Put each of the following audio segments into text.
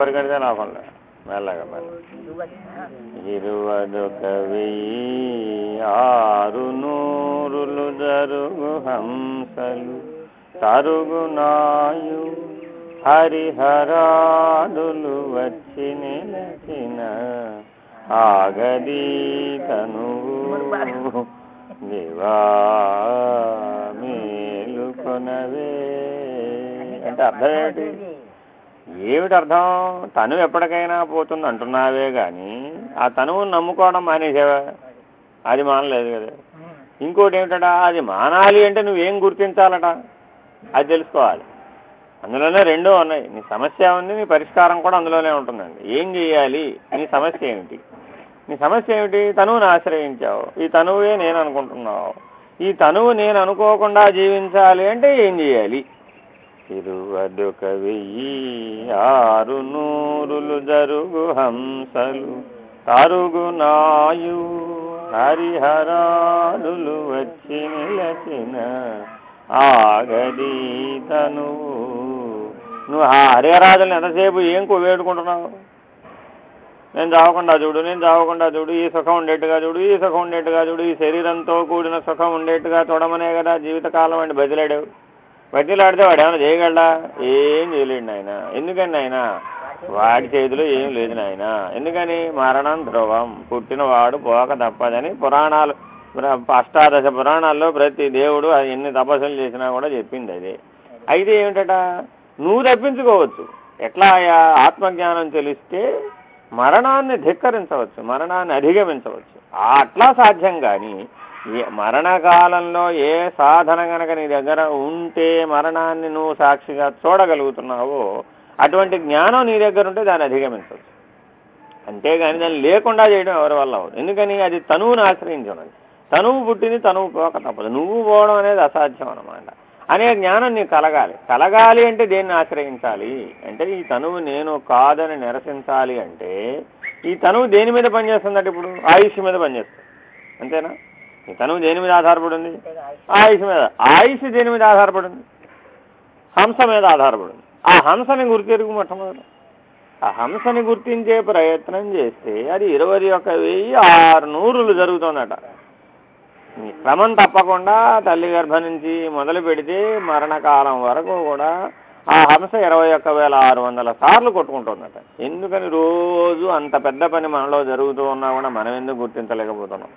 పరిగెడితే లాభంలే మెల్లగా మెల్ల 21,600 జరుగు హంసలు తరుగునాయు హరిహరాదులు వచ్చి నిలచిన ఆగది తనువు దివా మేలుకొనవే అంటే అర్థం ఏంటి? ఏమిటి అర్థం? తనువు ఎప్పటికైనా పోతుంది అంటున్నావే కానీ ఆ తనువును నమ్ముకోవడం మానేసావా? అది మానలేదు కదా. ఇంకోటి ఏమిటట, అది మానాలి అంటే నువ్వేం గుర్తించాలట అది తెలుసుకోవాలి. అందులోనే రెండూ ఉన్నాయి. నీ సమస్య ఉంది, నీ పరిష్కారం కూడా అందులోనే ఉంటుందండి. ఏం చేయాలి? నీ సమస్య ఏమిటి? నీ సమస్య ఏమిటి? తనువుని ఆశ్రయించావు, ఈ తనువే నేను అనుకుంటున్నావు. ఈ తనువు నేను అనుకోకుండా జీవించాలి అంటే ఏం చేయాలి? 21,600 జరుగు హంసలు తరుగునాయు హరిహరాదులు వచ్చి నిలచిన ఆగది తనువు. నువ్వు ఆ హరిహరాదులను ఎంతసేపు ఏం వేడుకుంటున్నావు? నేను చావకుండా చూడు, నేను చావకుండా చూడు, ఈ సుఖం ఉండేట్టుగా చూడు, ఈ సుఖం ఉండేట్టుగా చూడు, ఈ శరీరంతో కూడిన సుఖం ఉండేట్టుగా చూడమనే కదా జీవితకాలం అంటే బదిలాడావు. బతిలాడితే వాడు ఏమైనా చేయగలడా? ఏం చేయలేడు నాయన. ఎందుకని నాయన? వాడి చేతిలో ఏం లేదు నాయన. ఎందుకని? మరణం ధ్రువం, పుట్టినవాడు పోక తప్పదని పురాణాలు, అష్టాదశ పురాణాల్లో ప్రతి దేవుడు ఎన్ని తపస్సులు చేసినా కూడా చెప్పింది అదే. అయితే ఏమిటట, నువ్వు తప్పించుకోవచ్చు. ఎట్లా? ఆత్మజ్ఞానం తెలిస్తే మరణాన్ని ధిక్కరించవచ్చు, మరణాన్ని అధిగమించవచ్చు. అట్లా సాధ్యం. కానీ మరణకాలంలో ఏ సాధన కనుక నీ దగ్గర ఉంటే మరణాన్ని నువ్వు సాక్షిగా చూడగలుగుతున్నావో అటువంటి జ్ఞానం నీ దగ్గర ఉంటే దాన్ని అధిగమించవచ్చు. అంతేగాని దాన్ని లేకుండా చేయడం ఎవరి వల్ల అవ్వదు. ఎందుకని? అది తనువుని ఆశ్రయించున్నది. తనువు పుట్టింది, తనువు పోక తప్పదు. నువ్వు పోవడం అనేది అసాధ్యం అన్నమాట. అనే జ్ఞానం నీకు కలగాలి. కలగాలి అంటే దేన్ని ఆశ్రయించాలి అంటే ఈ తనువు నేను కాదని నిరసించాలి. అంటే ఈ తనువు దేని మీద పనిచేస్తుందంటే ఇప్పుడు ఆయుష్ మీద పనిచేస్తుంది. అంతేనా? ఈ తనువు దేని మీద ఆధారపడింది? ఆయుష్ మీద. ఆయుష్ దేని మీద ఆధారపడింది? హంస మీద ఆధారపడింది. ఆ హంసని గుర్తెరుగు మొట్టమొదటి. ఆ హంసని గుర్తించే ప్రయత్నం చేస్తే అది 21,600 జరుగుతుందట. ఈ క్రమం తప్పకుండా తల్లి గర్భం నుంచి మొదలు పెడితే మరణకాలం వరకు కూడా ఆ హంస 21,600 సార్లు కొట్టుకుంటుందట. ఎందుకని? రోజు అంత పెద్ద పని మనలో జరుగుతూ ఉన్నా కూడా మనం ఎందుకు గుర్తించలేకపోతున్నాం?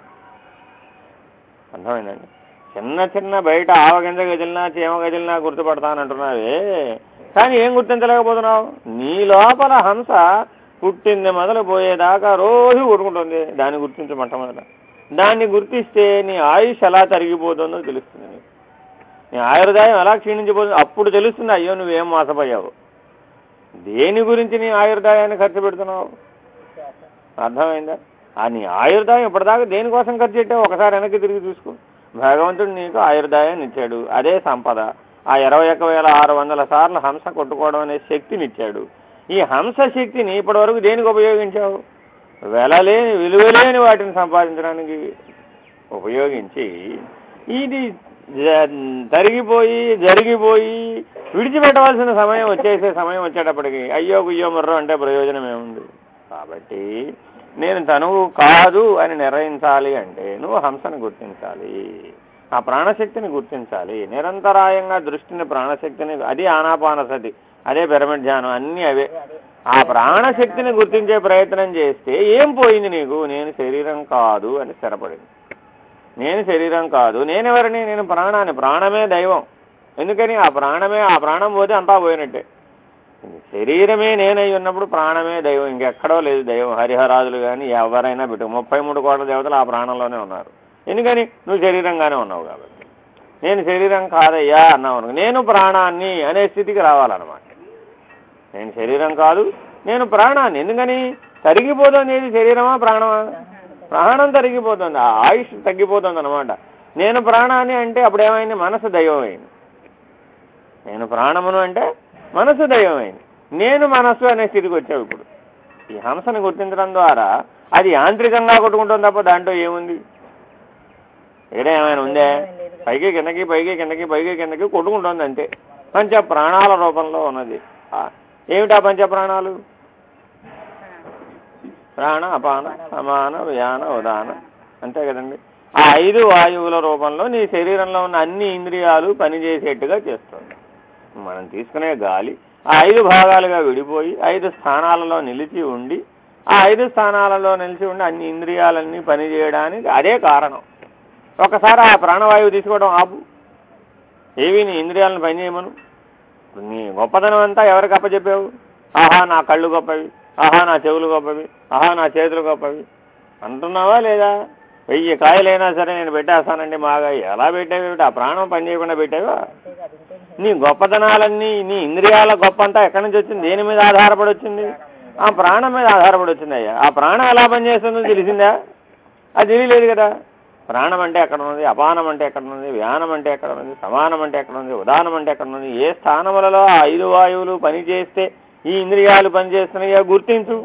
అర్థమైందండి? చిన్న చిన్న బయట ఆవగింజ గదిలినా చీమ గదిలినా గుర్తుపడతానంటున్నావే, కానీ ఏం గుర్తించలేకపోతున్నావు? నీ లోపల హంస పుట్టింది మొదలు పోయేదాకా రోజు కొట్టుకుంటుంది. దాన్ని గుర్తించు మొట్టమొదట. దాన్ని గుర్తిస్తే నీ ఆయుష్ ఎలా తరిగిపోతుందో తెలుస్తుంది. నీ ఆయుర్దాయం ఎలా క్షీణించిపోతుందో అప్పుడు తెలుస్తుంది. అయ్యో నువ్వేం మోసపోయావు. దేని గురించి నీ ఆయుర్దాయాన్ని ఖర్చు పెడుతున్నావు? అర్థమైందా? నీ ఆయుర్దాయం ఇప్పటిదాకా దేనికోసం ఖర్చు పెట్టావు? ఒకసారి వెనక్కి తిరిగి చూసుకో. భగవంతుడు నీకు ఆయుర్దాయాన్ని ఇచ్చాడు, అదే సంపద. ఆ 21,600 సార్లు హంస కొట్టుకోవడం అనే శక్తిని ఇచ్చాడు. ఈ హంస శక్తిని ఇప్పటి వరకు దేనికి ఉపయోగించావు? విలువలేని వాటిని సంపాదించడానికి ఉపయోగించి ఇది జరిగిపోయి విడిచిపెట్టవలసిన సమయం సమయం వచ్చేటప్పటికి అయ్యో గుయ్యో మర్రో అంటే ప్రయోజనం ఏముంది? కాబట్టి నేను తనువు కాదు అని నిర్ణయించాలి అంటే నువ్వు హంసను గుర్తించాలి, ఆ ప్రాణశక్తిని గుర్తించాలి. నిరంతరాయంగా దృష్టిని, ప్రాణశక్తిని, అది ఆనాపానసతి, అదే పిరమిడ్ ధ్యానం, అన్నీ అవే. ఆ ప్రాణశక్తిని గుర్తించే ప్రయత్నం చేస్తే ఏం పోయింది నీకు? నేను శరీరం కాదు అని స్థిరపడింది. నేను శరీరం కాదు. నేనెవరిని? నేను ప్రాణాన్ని. ప్రాణమే దైవం. ఎందుకని? ఆ ప్రాణం పోతే అంతా పోయినట్టే. శరీరమే నేనై ఉన్నప్పుడు ప్రాణమే దైవం, ఇంకెక్కడో లేదు దైవం. హరిహరాదులు కానీ ఎవరైనా పెట్టు 33 కోట్ల దేవతలు ఆ ప్రాణంలోనే ఉన్నారు. ఎందుకని? నువ్వు శరీరంగానే ఉన్నావు కాబట్టి. నేను శరీరం కాదయ్యా అన్నావు, నేను ప్రాణాన్ని అనే స్థితికి రావాలన్నమాట. నేను శరీరం కాదు, నేను ప్రాణాన్ని. ఎందుకని? తరిగిపోతుంది. ఏది? శరీరమా ప్రాణమా? ప్రాణం తరిగిపోతుంది, ఆ ఆయుష్ తగ్గిపోతుంది అనమాట. నేను ప్రాణాన్ని అంటే అప్పుడేమైంది? మనసు దైవమైంది. నేను ప్రాణమును అంటే మనసు దైవమైంది. నేను మనస్సు అనే స్థితికి వచ్చావు. ఇప్పుడు ఈ హంసను గుర్తించడం ద్వారా అది యాంత్రికంగా కొట్టుకుంటుంది తప్ప దాంట్లో ఏముంది? ఇక్కడ ఏమైనా ఉందే? పైకి కిందకి పైకి కిందకి పైకి కిందకి కొట్టుకుంటుంది అంతే. పంచ ప్రాణాల రూపంలో ఉన్నది. ఏమిటా పంచ ప్రాణాలు? ప్రాణ అపాన సమాన వ్యాన ఉదాన, అంతే కదండి. ఆ 5 వాయువుల రూపంలో నీ శరీరంలో ఉన్న అన్ని ఇంద్రియాలు పనిచేసేట్టుగా చేస్తుంది. మనం తీసుకునే గాలి ఆ 5 భాగాలుగా విడిపోయి 5 స్థానాలలో నిలిచి ఉండి, ఆ 5 స్థానాలలో నిలిచి ఉండి అన్ని ఇంద్రియాలన్నీ పనిచేయడానికి అదే కారణం. ఒకసారి ఆ ప్రాణవాయువు తీసుకోవడం ఆపు, ఏవి నీ ఇంద్రియాలను పనిచేయమను. నీ గొప్పతనం అంతా ఎవరికి అప్పచెప్పావు? ఆహా నా కళ్ళు గొప్పవి, ఆహా నా చెవులు గొప్పవి, ఆహా నా చేతులు గొప్పవి అంటున్నావా లేదా? 1000 కాయలైనా సరే నేను పెట్టేస్తానండి మాగా, ఎలా పెట్టావు? ఆ ప్రాణం పని చేయకుండా పెట్టావా? నీ గొప్పతనాలన్నీ నీ ఇంద్రియాల గొప్ప అంతా ఎక్కడి నుంచి వచ్చింది? దేని మీద ఆధారపడి వచ్చింది? ఆ ప్రాణం మీద ఆధారపడి వచ్చింది. అయ్యా ఆ ప్రాణం ఎలా పనిచేస్తుందో తెలిసిందా? అది తెలియలేదు కదా. ప్రాణం అంటే ఎక్కడ ఉంది, అపానం అంటే ఎక్కడ ఉంది, వ్యానం అంటే ఎక్కడ ఉంది, సమానం అంటే ఎక్కడ ఉంది, ఉదానం అంటే ఎక్కడ ఉంది, ఏ స్థానములలో ఆ 5 వాయువులు పనిచేస్తే ఈ ఇంద్రియాలు పనిచేస్తున్నాయో గుర్తించు.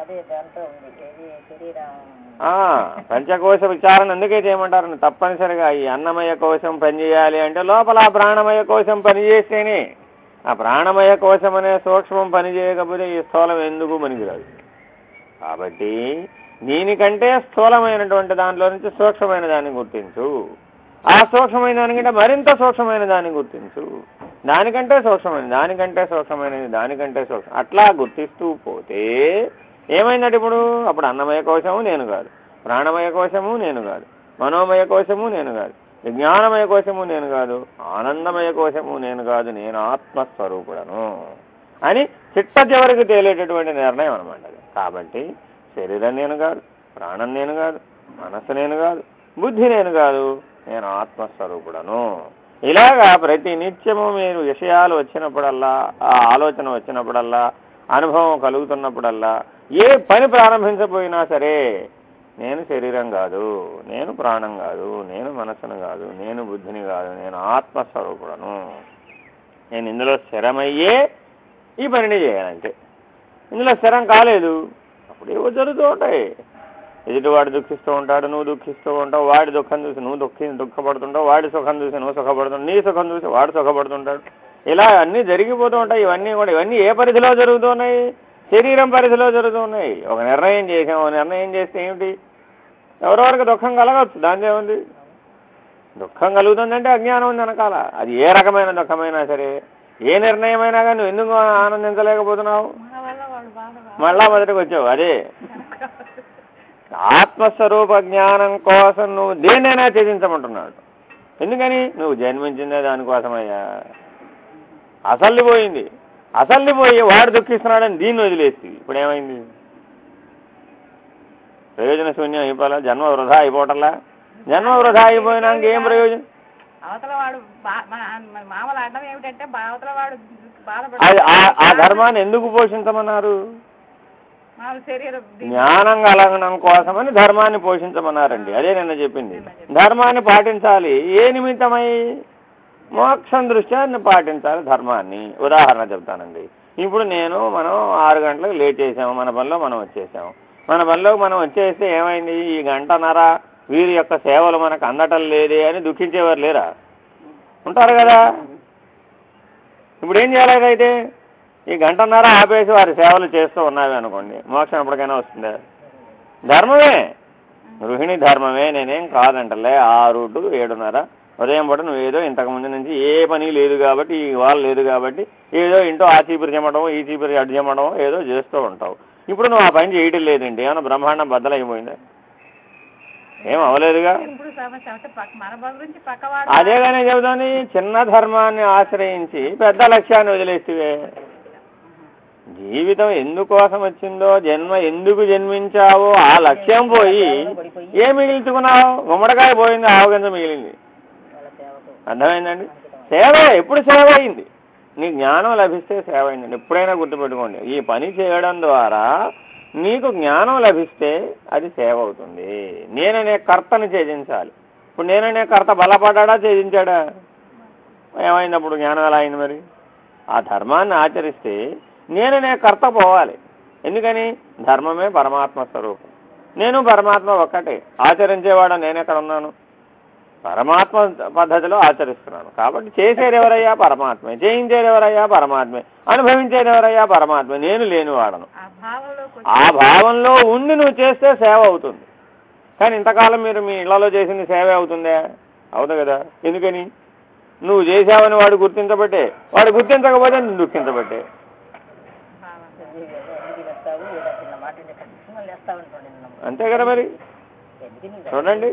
పంచకోశ విచారణ ఎందుకే చేయమంటారు? తప్పనిసరిగా ఈ అన్నమయ కోశం పనిచేయాలి అంటే లోపల ఆ ప్రాణమయ కోశం పనిచేస్తేనే. ఆ ప్రాణమయ కోశం అనే సూక్ష్మం పనిచేయకపోతే ఈ స్థూలం ఎందుకు పనికిరాదు. కాబట్టి దీనికంటే స్థూలమైనటువంటి దాంట్లో నుంచి సూక్ష్మమైన దాన్ని గుర్తించు, ఆ సూక్ష్మమైన దానికంటే మరింత సూక్ష్మమైన దాన్ని గుర్తించు, దానికంటే సూక్ష్మమైనది, దానికంటే సూక్ష్మమైనది, దానికంటే సూక్ష్మ, అట్లా గుర్తిస్తూ పోతే ఏమైందంటే అప్పుడు అన్నమయ కోశము నేను కాదు, ప్రాణమయ కోశము నేను కాదు, మనోమయ కోశము నేను కాదు, విజ్ఞానమయ కోశము నేను కాదు, ఆనందమయ కోశము నేను కాదు, నేను ఆత్మస్వరూపుడను అని చిట్ట చివరికి తేలేటటువంటి నిర్ణయం అనమాట. కాబట్టి శరీరం నేను కాదు, ప్రాణం నేను కాదు, మనస్సు నేను కాదు, బుద్ధి నేను కాదు, నేను ఆత్మస్వరూపుడను. ఇలాగా ప్రతి నిత్యము మీరు విషయాలు వచ్చినప్పుడల్లా, ఆ ఆలోచన వచ్చినప్పుడల్లా, అనుభవం కలుగుతున్నప్పుడల్లా, ఏ పని ప్రారంభించబోయినా సరే నేను శరీరం కాదు, నేను ప్రాణం కాదు, నేను మనస్సును కాదు, నేను బుద్ధిని కాదు, నేను ఆత్మస్వరూపుడను, నేను ఇందులో స్థిరమయ్యే ఈ పనిని చేయాలంటే. ఇందులో స్థిరం కాలేదు, అప్పుడు ఏవో జరుగుతూ ఉంటాయి. ఎదుటివాడు దుఃఖిస్తూ ఉంటాడు, నువ్వు దుఃఖిస్తూ ఉంటావు, వాడి దుఃఖం చూసి నువ్వు దుఃఖపడుతుంటావు, వాడి సుఖం చూసి నువ్వు సుఖపడుతుంటావు, నీ సుఖం చూసి వాడు సుఖపడుతుంటాడు. ఇలా అన్నీ జరిగిపోతూ ఉంటాయి. ఇవన్నీ ఏ పరిధిలో జరుగుతున్నాయి? శరీరం పరిధిలో జరుగుతున్నాయి. ఒక నిర్ణయం చేసాం, నిర్ణయం చేస్తే ఏమిటి? ఎవరెవరికి దుఃఖం కలగచ్చు, దాని ఏముంది? దుఃఖం కలుగుతుందంటే అజ్ఞానం ఉంది వెనకాల. అది ఏ రకమైన దుఃఖమైనా సరే, ఏ నిర్ణయమైనా కానీ నువ్వు ఎందుకు ఆనందించలేకపోతున్నావు? మళ్ళా మొదటికి వచ్చావు. అదే ఆత్మస్వరూప జ్ఞానం కోసం నువ్వు దేన్నైనా త్యజించమంటున్నాడు. ఎందుకని? నువ్వు జన్మించిందే దానికోసమయ్యా. అసలు పోయి వాడు దుఃఖిస్తున్నాడని దీన్ని వదిలేసి ఇప్పుడు ఏమైంది? ప్రయోజన శూన్యం అయిపోలే, జన్మ వృధా అయిపోవటంలా. జన్మ వృధా అయిపోయినాక ఏం ప్రయోజనం? ఆ ధర్మాన్ని ఎందుకు పోషించమన్నారు? జ్ఞానం కలగడం కోసమని ధర్మాన్ని పోషించమన్నారండి. అదే నిన్న చెప్పింది. ధర్మాన్ని పాటించాలి. ఏ నిమిత్తమై? మోక్షం దృష్ట్యా పాటించాలి ధర్మాన్ని. ఉదాహరణ చెప్తానండి. ఇప్పుడు మనం 6 గంటలకు లేట్ చేసాము, మన పనిలో మనం వచ్చేసాము. మన పనిలోకి మనం వచ్చేస్తే ఏమైంది? ఈ గంటన్నర వీరి యొక్క సేవలు మనకు అందటం లేదే అని దుఃఖించేవారు లేరా? ఉంటారు కదా. ఇప్పుడు ఏం చేయాలి? అయితే ఈ గంటన్నర ఆపేసి వారి సేవలు చేస్తూ ఉన్నావి అనుకోండి, మోక్షం ఎప్పటికైనా వస్తుందా? ధర్మమే, గృహిణి ధర్మమే, నేనేం కాదంటలే. 6 to 7:30 ఉదయం పూట నువ్వేదో ఇంతకుముందు నుంచి ఏ పని లేదు కాబట్టి, ఈ వాళ్ళు లేదు కాబట్టి ఏదో ఇంటో ఆ చీపురు చెమ్మడం, ఈ చీపురు అడ్డు చెమ్మడం ఏదో చేస్తూ ఉంటావు. ఇప్పుడు నువ్వు ఆ పని చేయడం లేదండి, ఏమన్నా బ్రహ్మాండం బద్దలైపోయిందా? ఏం అవలేదుగా. అదేగానే చెబుతాను, చిన్న ధర్మాన్ని ఆశ్రయించి పెద్ద లక్ష్యాన్ని వదిలేస్తే జీవితం ఎందుకోసం వచ్చిందో, జన్మ ఎందుకు జన్మించావో ఆ లక్ష్యం పోయి ఏం మిగిల్చుకున్నావు? గుమ్మడికాయ పోయింది, ఆవగింజ మిగిలింది. అర్థమైందండి? సేవ ఎప్పుడు సేవ అయింది? నీ జ్ఞానం లభిస్తే సేవ అయిందండి. ఎప్పుడైనా గుర్తుపెట్టుకోండి, ఈ పని చేయడం ద్వారా నీకు జ్ఞానం లభిస్తే అది సేవ అవుతుంది. నేననే కర్తని ఛేదించాలి. ఇప్పుడు నేననే కర్త బలపడ్డా ఛేదించాడా? ఏమైంది అప్పుడు? జ్ఞానం ఎలా అయింది మరి? ఆ ధర్మాన్ని ఆచరిస్తే నేననే కర్త పోవాలి. ఎందుకని? ధర్మమే పరమాత్మ స్వరూపం. నేను పరమాత్మ ఒక్కటే. ఆచరించేవాడు నేనెక్కడ ఉన్నాను? పరమాత్మ పద్ధతిలో ఆచరిస్తున్నాను. కాబట్టి చేసేది ఎవరయ్యా? పరమాత్మే. చేయించేది ఎవరయ్యా? పరమాత్మే. అనుభవించేది ఎవరయ్యా? పరమాత్మ. నేను లేనివాడను. ఆ భావంలో ఉండి నువ్వు చేస్తే సేవ అవుతుంది. కానీ ఇంతకాలం మీరు మీ ఇళ్లలో చేసింది సేవే అవుతుందా? అవుతుంది కదా. ఎందుకని? నువ్వు చేసావని వాడు గుర్తించబట్టే. వాడు గుర్తించకపోతే నువ్వు దుఃఖించబట్టే. అంతే కదా మరి. చూడండి,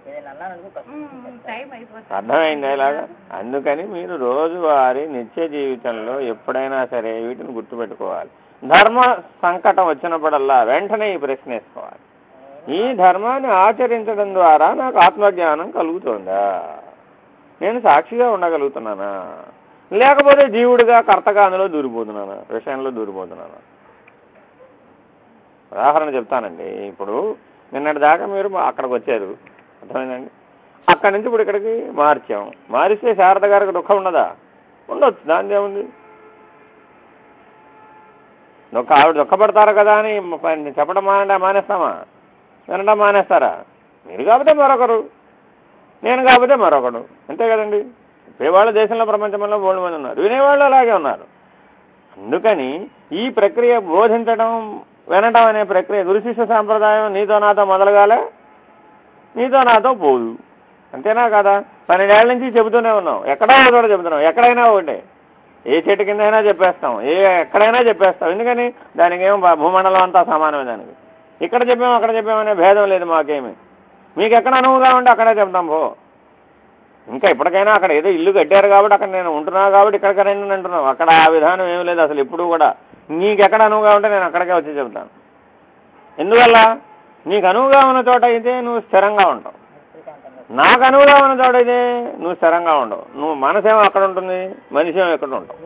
అర్థమైందా ఇలాగా? అందుకని మీరు రోజువారీ నిత్య జీవితంలో ఎప్పుడైనా సరే వీటిని గుర్తుపెట్టుకోవాలి. ధర్మ సంకటం వచ్చినప్పుడల్లా వెంటనే ఈ ప్రశ్న వేసుకోవాలి. ఈ ధర్మాన్ని ఆచరించడం ద్వారా నాకు ఆత్మజ్ఞానం కలుగుతుందా? నేను సాక్షిగా ఉండగలుగుతున్నానా? లేకపోతే జీవుడిగా కర్తగా అందులో దూరిపోతున్నానా? విషయంలో దూరిపోతున్నానా? ఉదాహరణ చెప్తానండి. ఇప్పుడు నిన్నటి దాకా మీరు అక్కడికి వచ్చారు, అర్థమైందండి. అక్కడి నుంచి ఇప్పుడు ఇక్కడికి మార్చాం. మారిస్తే శారద గారికి దుఃఖం ఉండదా? ఉండొచ్చు, దాని ఏముంది. ఆవిడ దుఃఖపడతారు కదా అని చెప్పడం మానేస్తామా? వినడం మానేస్తారా? మీరు కాకపోతే మరొకరు, నేను కాకపోతే మరొకడు, అంతే కదండి. చెప్పేవాళ్ళు దేశంలో ప్రపంచంలో 3 మంది ఉన్నారు, వినేవాళ్ళు అలాగే ఉన్నారు. అందుకని ఈ ప్రక్రియ బోధించడం వినడం అనే ప్రక్రియ గురు శిష్య సాంప్రదాయం నీతో నాతో మొదలుగాలే, నీతో నాతో పోదు. అంతేనా కదా? 12 ఏళ్ల నుంచి చెబుతూనే ఉన్నాం. ఎక్కడో చోట చెబుతున్నాం, ఎక్కడైనా ఒకటే. ఏ చెట్టు కింద అయినా చెప్పేస్తాం, ఎక్కడైనా చెప్పేస్తాం. ఎందుకని? దానికి ఏమో భూమండలం అంతా సమానమే. దానికి ఇక్కడ చెప్పాము అక్కడ చెప్పామనే భేదం లేదు మాకేమి. మీకు ఎక్కడ అనువుగా ఉంటే అక్కడే చెప్తాం పో. ఇంకా ఇప్పటికైనా అక్కడ ఏదో ఇల్లు కట్టారు కాబట్టి అక్కడ నేను ఉంటున్నాను కాబట్టి ఇక్కడికైనా అంటున్నావు. అక్కడ ఆ విధానం ఏమి లేదు అసలు. ఎప్పుడు కూడా నీకు ఎక్కడ అనువుగా ఉంటే నేను అక్కడికే వచ్చి చెబుతాను. ఎందువల్ల? నీకు అనువుగా ఉన్న చోట అయితే నువ్వు స్థిరంగా ఉంటావు, నాకు అనువుగా ఉన్న చోట అయితే నువ్వు స్థిరంగా ఉండవు. నువ్వు మనసేమో అక్కడ ఉంటుంది, మనిషి ఏమో ఎక్కడ ఉంటావు.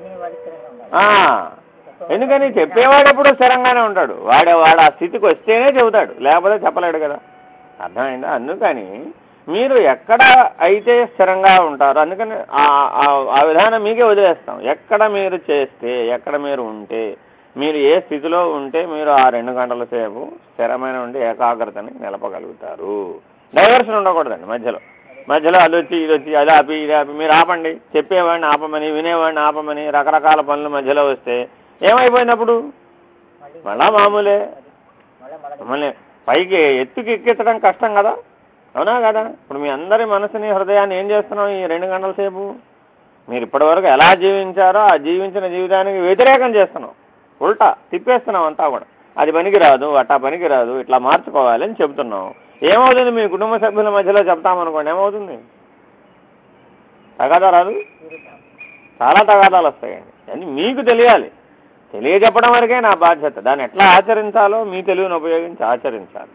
ఎందుకని? చెప్పేవాడు ఎప్పుడు స్థిరంగానే ఉంటాడు. వాడు ఆ స్థితికి వస్తేనే చెబుతాడు, లేకపోతే చెప్పలేడు కదా. అర్థమైందా? అందుకని మీరు ఎక్కడ అయితే స్థిరంగా ఉంటారో, అందుకని ఆ విధానం మీకే వదిలేస్తాం. ఎక్కడ మీరు చేస్తే, ఎక్కడ మీరు ఉంటే, మీరు ఏ స్థితిలో ఉంటే మీరు ఆ 2 గంటల సేపు స్థిరమైన ఉండి ఏకాగ్రతని నిలపగలుగుతారు. డైవర్షన్ ఉండకూడదండి మధ్యలో అది వచ్చి ఇది వచ్చి అది ఆపి ఇది ఆపి. మీరు ఆపండి, చెప్పేవాడిని ఆపమని వినేవాడిని ఆపమని రకరకాల పనులు మధ్యలో వస్తే ఏమైపోయినప్పుడు మళ్ళా మామూలే. మళ్ళీ పైకి ఎత్తుకి ఎక్కించడం కష్టం కదా, అవునా కదా? ఇప్పుడు మీ అందరి మనసుని హృదయాన్ని ఏం చేస్తున్నాం ఈ 2 గంటల సేపు? మీరు ఇప్పటివరకు ఎలా జీవించారో ఆ జీవించిన జీవితానికి వ్యతిరేకం చేస్తున్నాం, ఉల్టా తిప్పేస్తున్నాం అంతా కూడా. అది పనికిరాదు, అట్టా పనికిరాదు, ఇట్లా మార్చుకోవాలి అని చెబుతున్నాం. ఏమవుతుంది? మీ కుటుంబ సభ్యుల మధ్యలో చెప్తామనుకోండి, ఏమవుతుంది? తగాదా రాదు? చాలా తగాదాలు వస్తాయండి. అని మీకు తెలియాలి. తెలియజెప్పడం వరకే నా బాధ్యత. దాన్ని ఎట్లా ఆచరించాలో మీ తెలివిని ఉపయోగించి ఆచరించాలి.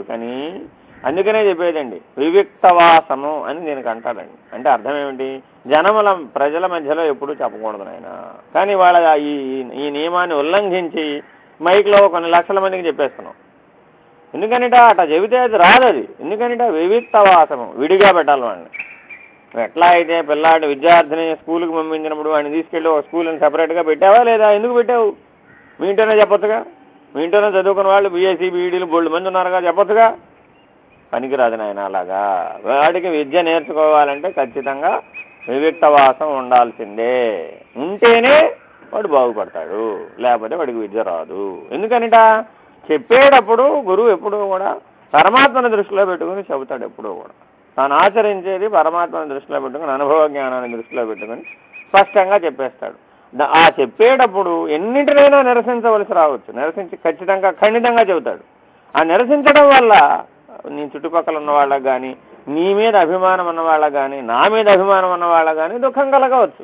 అందుకనే చెప్పేదండి వివిక్తవాసము అని దీనికి అంటాడండి. అంటే అర్థం ఏమిటి? ప్రజల మధ్యలో ఎప్పుడూ చెప్పకూడదు నాయన. కానీ వాళ్ళ ఈ నియమాన్ని ఉల్లంఘించి మైక్లో కొన్ని లక్షల మందికి చెప్పేస్తున్నాం. ఎందుకనిట అట్లా చెబితే అది రాదు. అది ఎందుకనిట వివిక్తవాసము, విడిగా పెట్టాలి వాళ్ళని. ఎట్లా అయితే పిల్లాడి విద్యార్థిని స్కూల్కి పంపించినప్పుడు వాడిని తీసుకెళ్ళి ఒక స్కూల్ని సెపరేట్గా పెట్టావా లేదా? ఎందుకు పెట్టావు? మీ ఇంట్లోనే చెప్పొచ్చుగా. మీ ఇంట్లోనే చదువుకున్న వాళ్ళు బీఎస్సీ బీఈడీలు బోల్డ్ మంది ఉన్నారుగా, చెప్పొచ్చుగా. పనికిరాదు నాయన అలాగా. వాడికి విద్య నేర్చుకోవాలంటే ఖచ్చితంగా వివిక్తవాసం ఉండాల్సిందే. ఉంటేనే వాడు బాగుపడతాడు, లేకపోతే వాడికి విద్య రాదు. ఎందుకనిట చెప్పేటప్పుడు గురువు ఎప్పుడూ కూడా పరమాత్మను దృష్టిలో పెట్టుకుని చెబుతాడు. ఎప్పుడూ కూడా తాను ఆచరించేది పరమాత్మను దృష్టిలో పెట్టుకుని, అనుభవ జ్ఞానాన్ని దృష్టిలో పెట్టుకుని స్పష్టంగా చెప్పేస్తాడు. ఆ చెప్పేటప్పుడు ఎన్నింటినైనా నిరసించవలసి రావచ్చు, నిరసించి ఖండితంగా చెబుతాడు. ఆ నిరసించడం వల్ల నీ చుట్టుపక్కల ఉన్న వాళ్ళకి కానీ, నీ మీద అభిమానం ఉన్న వాళ్ళకి కానీ, నా మీద అభిమానం ఉన్న వాళ్ళకి కానీ దుఃఖం కలగవచ్చు.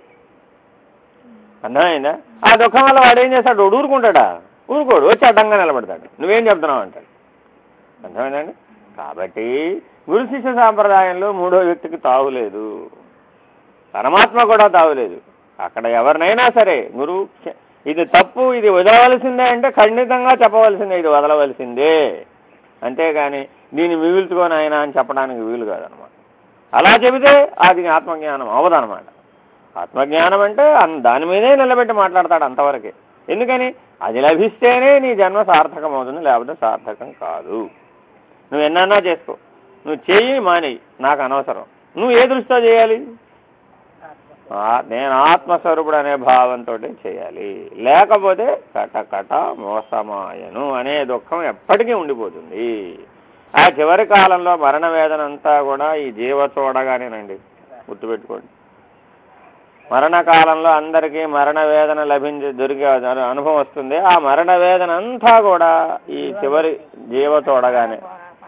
అర్థమైందా? ఆ దుఃఖం వల్ల వాడు ఏం చేస్తాడు? ఊరుకుంటాడా? ఊరుకోడు, వచ్చి అడ్డంగా నిలబడతాడు. నువ్వేం చెప్తున్నావు అంటాడు. అర్థమైందండి? కాబట్టి గురు శిష్య సాంప్రదాయంలో 3వ వ్యక్తికి తావులేదు, పరమాత్మ కూడా తావులేదు. అక్కడ ఎవరినైనా సరే గురువు ఇది తప్పు, ఇది వదలవలసిందే అంటే ఖండితంగా చెప్పవలసిందే, ఇది వదలవలసిందే. అంతేగాని దీన్ని మిగుల్చుకొని ఆయన అని చెప్పడానికి వీలు కాదనమాట. అలా చెబితే అది ఆత్మజ్ఞానం అవదనమాట. ఆత్మజ్ఞానం అంటే దాని మీదే నిలబెట్టి మాట్లాడతాడు అంతవరకే. ఎందుకని? అది లభిస్తేనే నీ జన్మ సార్థకం అవుతుంది, లేకపోతే సార్థకం కాదు. నువ్వు ఎన్నన్నా చేసుకో, నువ్వు చేయి మానేయి, నాకు అనవసరం. నువ్వు ఏ దృష్టితో చేయాలి? నేను ఆత్మస్వరూపుడు అనే భావంతో చేయాలి. లేకపోతే కటకట మోసమాయను అనే దుఃఖం ఎప్పటికీ ఉండిపోతుంది. ఆ చివరి కాలంలో మరణ వేదన అంతా కూడా ఈ జీవ చూడగానేనండి. గుర్తుపెట్టుకోండి. మరణకాలంలో అందరికీ మరణ వేదన దొరికే అనుభవం వస్తుంది. ఆ మరణ వేదన అంతా కూడా ఈ చివరి జీవ చూడగానే.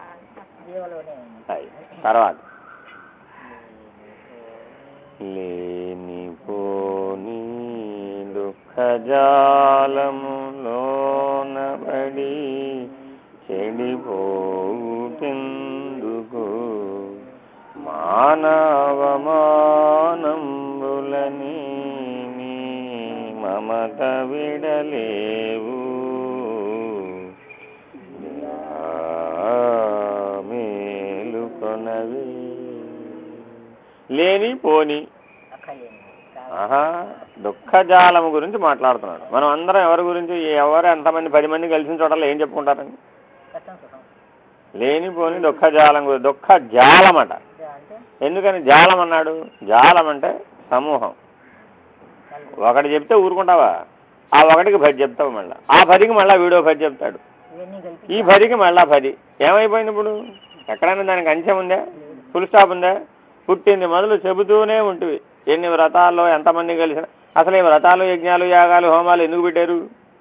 తర్వాత లేనిపోని దుఃఖజాలములోనబడి చెడిపోవుటెందుకు మానవమానంబులని మమత విడలేవు మేలుకొనవి. లేని పోని దుఃఖజాలము గురించి మాట్లాడుతున్నాడు. మనం అందరం ఎవరి గురించి, ఎవరు ఎంతమంది 10 మంది కలిసిన చోటలో ఏం చెప్పుకుంటారండి? లేనిపోని దుఃఖజాలం గురించి. దుఃఖజాలం అట. ఎందుకని జాలం అన్నాడు? జాలం అంటే సమూహం. ఒకటి చెప్తే ఊరుకుంటావా? ఆ ఒకటికి 10 చెప్తావు, మళ్ళీ ఆ 10కి మళ్ళీ వీడియో 10 చెప్తాడు, ఈ 10కి మళ్ళీ 10. ఏమైపోయింది ఇప్పుడు? ఎక్కడైనా దానికి అంచెం ఉందా? ఫుల్ స్టాప్ ఉందా? పుట్టింది మొదలు చెబుతూనే ఉంటుంది. ఎన్ని వ్రతాల్లో ఎంతమంది కలిసిన. అసలు ఈ వ్రతాలు, యజ్ఞాలు, యాగాలు, హోమాలు ఎందుకు పెట్టారు?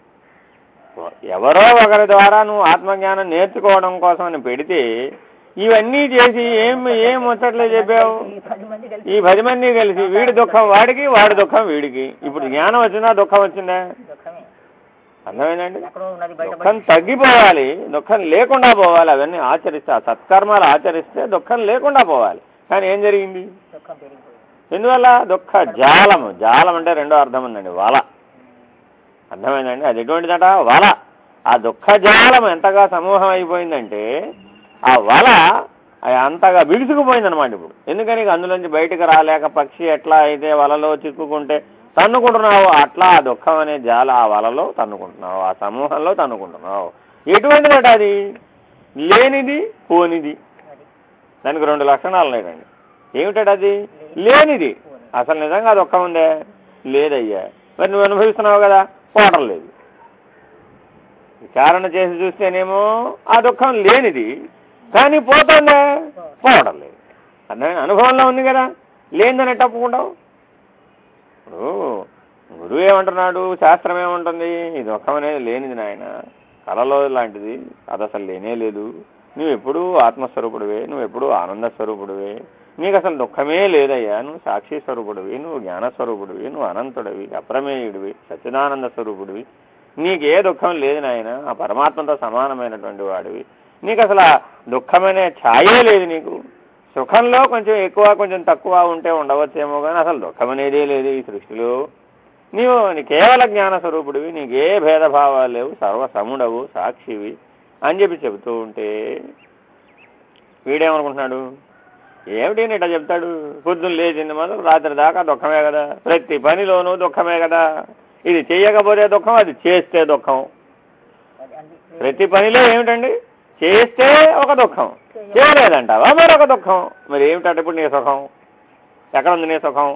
ఎవరో ఒకరి ద్వారా నువ్వు ఆత్మజ్ఞానం నేర్చుకోవడం కోసం అని పెడితే ఇవన్నీ చేసి ఏం ముచ్చట్లే చెప్పావు? ఈ 10 మంది కలిసి వీడి దుఃఖం వాడికి, వాడి దుఃఖం వీడికి. ఇప్పుడు జ్ఞానం వచ్చిందా? దుఃఖం వచ్చిందా? అర్థమైందండి? దుఃఖం తగ్గిపోవాలి, దుఃఖం లేకుండా పోవాలి. అవన్నీ ఆచరిస్తే, ఆ సత్కర్మాలు ఆచరిస్తే దుఃఖం లేకుండా పోవాలి. కానీ ఏం జరిగింది? ఎందువల్ల? దుఃఖ జాలము. జాలం అంటే రెండో అర్థం ఉందండి, వల. అర్థమైందండి? అది ఎటువంటిదట? వల. ఆ దుఃఖ జాలం ఎంతగా సమూహం అయిపోయిందంటే ఆ వల అంతగా బిగుసుకుపోయిందనమాట ఇప్పుడు. ఎందుకని అందులోంచి బయటకు రాలేక పక్షి ఎట్లా అయితే వలలో చిక్కుకుంటే తన్నుకుంటున్నావు, అట్లా ఆ దుఃఖం అనే జాల ఆ వలలో తన్నుకుంటున్నావు, ఆ సమూహంలో తన్నుకుంటున్నావు. ఎటువంటిదట అది? లేనిది, పోనిది. దానికి 2 లక్షణాలు ఉన్నాయండి. ఏమిటట అది? లేనిది. అసలు నిజంగా దుఃఖం ఉందే? లేదయ్యా. మరి నువ్వు అనుభవిస్తున్నావు కదా, పోవటం లేదు. విచారణ చేసి చూస్తేనేమో ఆ దుఃఖం లేనిది, కానీ పోతుందే? పోవడం లేదు. అర్థమైన అనుభవంలో ఉంది కదా, లేనిదని తప్పుకుంటావు. ఇప్పుడు గురువు ఏమంటున్నాడు, శాస్త్రం ఏమంటుంది? ఈ దుఃఖం అనేది లేనిది నాయన, కళలో లాంటిది, అది అసలు లేనే లేదు. నువ్వు ఎప్పుడూ ఆత్మస్వరూపుడివే, నువ్వు ఎప్పుడూ ఆనంద స్వరూపుడివే, నీకు అసలు దుఃఖమే లేదయ్యా. నువ్వు సాక్షి స్వరూపుడివి, నువ్వు జ్ఞానస్వరూపుడివి, నువ్వు అనంతుడివి, అప్రమేయుడివి, సచ్చిదానంద స్వరూపుడివి. నీకే దుఃఖం లేదు నాయన, ఆ పరమాత్మతో సమానమైనటువంటి వాడివి. నీకు అసలు ఆ దుఃఖమనే ఛాయే లేదు. నీకు సుఖంలో కొంచెం ఎక్కువ కొంచెం తక్కువ ఉంటే ఉండవచ్చేమో, కానీ అసలు దుఃఖం అనేదే లేదు ఈ సృష్టిలో. నీవు కేవల జ్ఞాన స్వరూపుడివి, నీకే భేదభావాలు లేవు, సర్వసముడవు, సాక్షివి అని చెబుతూ ఉంటే వీడేమనుకుంటున్నాడు? ఏమిటి ఇట్లా చెప్తాడు? పొద్దున్న లేచింది మాత్రం రాత్రి దాకా దుఃఖమే కదా, ప్రతి పనిలోనూ దుఃఖమే కదా. ఇది చేయకపోతే దుఃఖం, అది చేస్తే దుఃఖం. ప్రతి పనిలో ఏమిటండి? చేస్తే ఒక దుఃఖం, చేయలేదంటావా మరొక దుఃఖం. మరి ఏమిటంటే ఇప్పుడు నీ సుఖం ఎక్కడ ఉంది? నీ సుఖం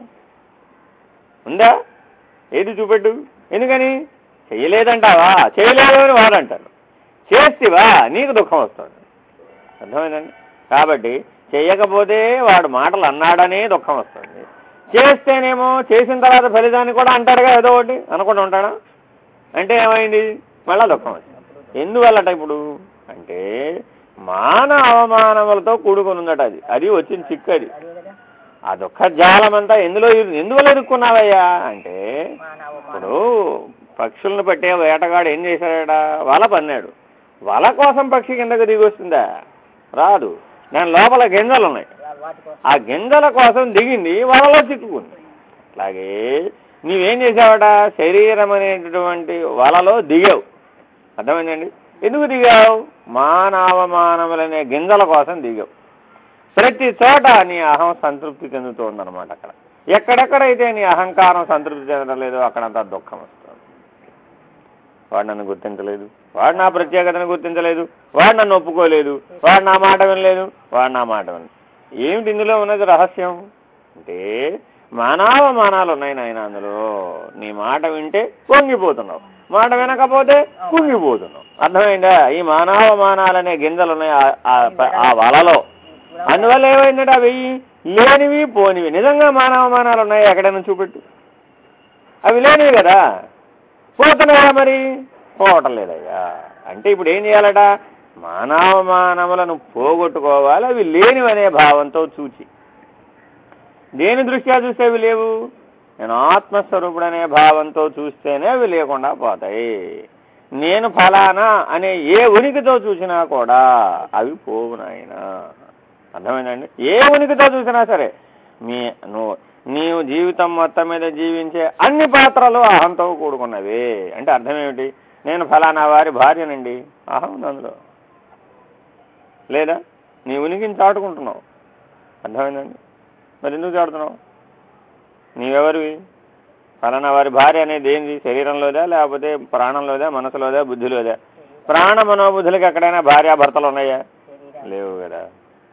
ఉందా? ఏది చూపెట్టు. ఎందుకని? చేయలేదంటావా? చేయలేదు అని వాడు అంటారు. చేస్తేవా నీకు దుఃఖం వస్తుంది. అర్థమైందండి? కాబట్టి చేయకపోతే వాడు మాటలు అన్నాడనే దుఃఖం వస్తుంది, చేస్తేనేమో చేసిన తర్వాత ఫలితాన్ని కూడా అంటాడుగా, ఏదో ఒకటి అనుకుంటూ ఉంటాడా? అంటే ఏమైంది? మళ్ళా దుఃఖం వచ్చింది. ఎందువల్లట ఇప్పుడు అంటే మాన అవమానములతో కూడుకొని ఉందట. అది వచ్చిన చిక్కు. అది ఆ దుఃఖ జాలమంతా ఎందువల్ల ఇరుక్కున్నావయ్యా అంటే, ఇప్పుడు పక్షులను పట్టే వేటగాడు ఏం చేశాడట? వల పన్నాడు. వల కోసం పక్షి కిందకు దిగి వస్తుందా? రాదు. దాని లోపల గింజలు ఉన్నాయి, ఆ గింజల కోసం దిగింది, వలలో చిక్కుకుంది. అట్లాగే నీవేం చేసావట? శరీరం అనేటటువంటి వలలో దిగావు. అర్థమైందండి? ఎందుకు దిగావు? మానవమానములనే గింజల కోసం దిగావు. ప్రతి చోట నీ అహం సంతృప్తి చెందుతోందనమాట. అక్కడ ఎక్కడెక్కడైతే నీ అహంకారం సంతృప్తి చెందలేదో అక్కడంతా దుఃఖం వస్తుంది. వాడు నన్ను గుర్తించలేదు, వాడు నా ప్రత్యేకతను గుర్తించలేదు, వాడు నన్ను ఒప్పుకోలేదు, వాడు నా మాట వినలేదు, వాడు నా మాట వినలేదు. ఏమిటి ఇందులో ఉన్నది రహస్యం అంటే, మానావమానాలు ఉన్నాయి నాయన అందులో. నీ మాట వింటే పొంగిపోతున్నావు, మాట వినకపోతే కుంగిపోతున్నావు. అర్థమైందా? ఈ మానావమానాలనే గింజలు ఉన్నాయి ఆ వలలో. అందువల్ల ఏమైందంటే అవి లేనివి పోనివి. నిజంగా మానవమానాలు ఉన్నాయి ఎక్కడైనా చూపెట్టు. అవి లేనివి కదా, పోతున్నాయా మరి? పోవటం లేదయ్యా. అంటే ఇప్పుడు ఏం చేయాలట? మానవమానములను పోగొట్టుకోవాలి. అవి లేనివనే భావంతో చూచి. దేని దృష్ట్యా చూస్తే అవి లేవు? నేను ఆత్మస్వరూపుడనే భావంతో చూస్తేనే అవి లేకుండా పోతాయి. నేను ఫలానా అనే ఏ ఉనికితో చూసినా కూడా అవి పోవు నాయన. అర్థమైందండి? ఏ ఉనికితో చూసినా సరే నీవు జీవితం మొత్తం మీద జీవించే అన్ని పాత్రలు అహంతో కూడుకున్నవి. అంటే అర్థం ఏమిటి? నేను ఫలానా వారి భార్యనండి, అహం ఉంది అందులో. లేదా నీ ఉనికిని చాటుకుంటున్నావు. అర్థమైందండి? మరి ఎందుకు చాటుతున్నావు? నీవెవరివి? ఫలానా వారి భార్య అనేది ఏంది? శరీరంలోదా, లేకపోతే ప్రాణంలోదా, మనసులోదా, బుద్ధిలోదా? ప్రాణ మనోబుద్ధులకి ఎక్కడైనా భార్యాభర్తలు ఉన్నాయా? లేవు కదా.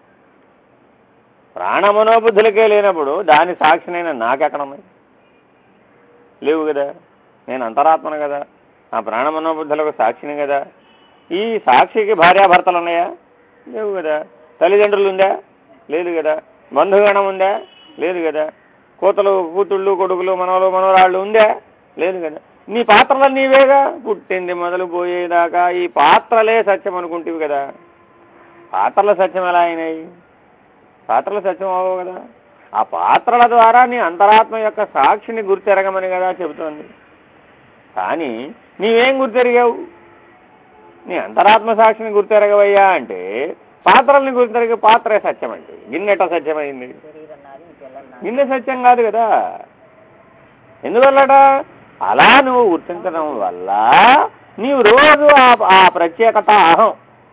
ప్రాణ మనోబుద్ధులకే లేనప్పుడు దాని సాక్షినైనా నాకెక్కడ ఉన్నాయి? లేవు కదా. నేను అంతరాత్మను కదా, ఆ ప్రాణ మనోబుద్ధులకు సాక్షిని కదా. ఈ సాక్షికి భార్యాభర్తలు ఉన్నాయా? లేవు కదా. తల్లిదండ్రులు ఉందా? లేదు కదా. బంధుగణం ఉందా? లేదు కదా. కూతుళ్ళు కొడుకులు మనవలు మనవరాళ్ళు ఉందా? లేదు కదా. నీ పాత్రలు నీవేగా, పుట్టింది మొదలు పోయేదాకా ఈ పాత్రలే సత్యం అనుకుంటేవి కదా. పాత్రల సత్యం ఎలా అయినాయి? పాత్రల సత్యం అవ్వవు కదా. ఆ పాత్రల ద్వారా నీ అంతరాత్మ యొక్క సాక్షిని గుర్తెరగమని కదా చెబుతోంది. కానీ నీవేం గుర్తెరిగావు? నీ అంతరాత్మ సాక్షిని గుర్తెరగవయ్యా అంటే పాత్రల్ని గుర్తెరిగే పాత్రే సత్యం అంటే గిన్నెట సత్యమైంది? గిన్నె సత్యం కాదు కదా. ఎందువల్లట? అలా నువ్వు గుర్తించడం వల్ల నీవు రోజు ఆ ప్రత్యేకత అహం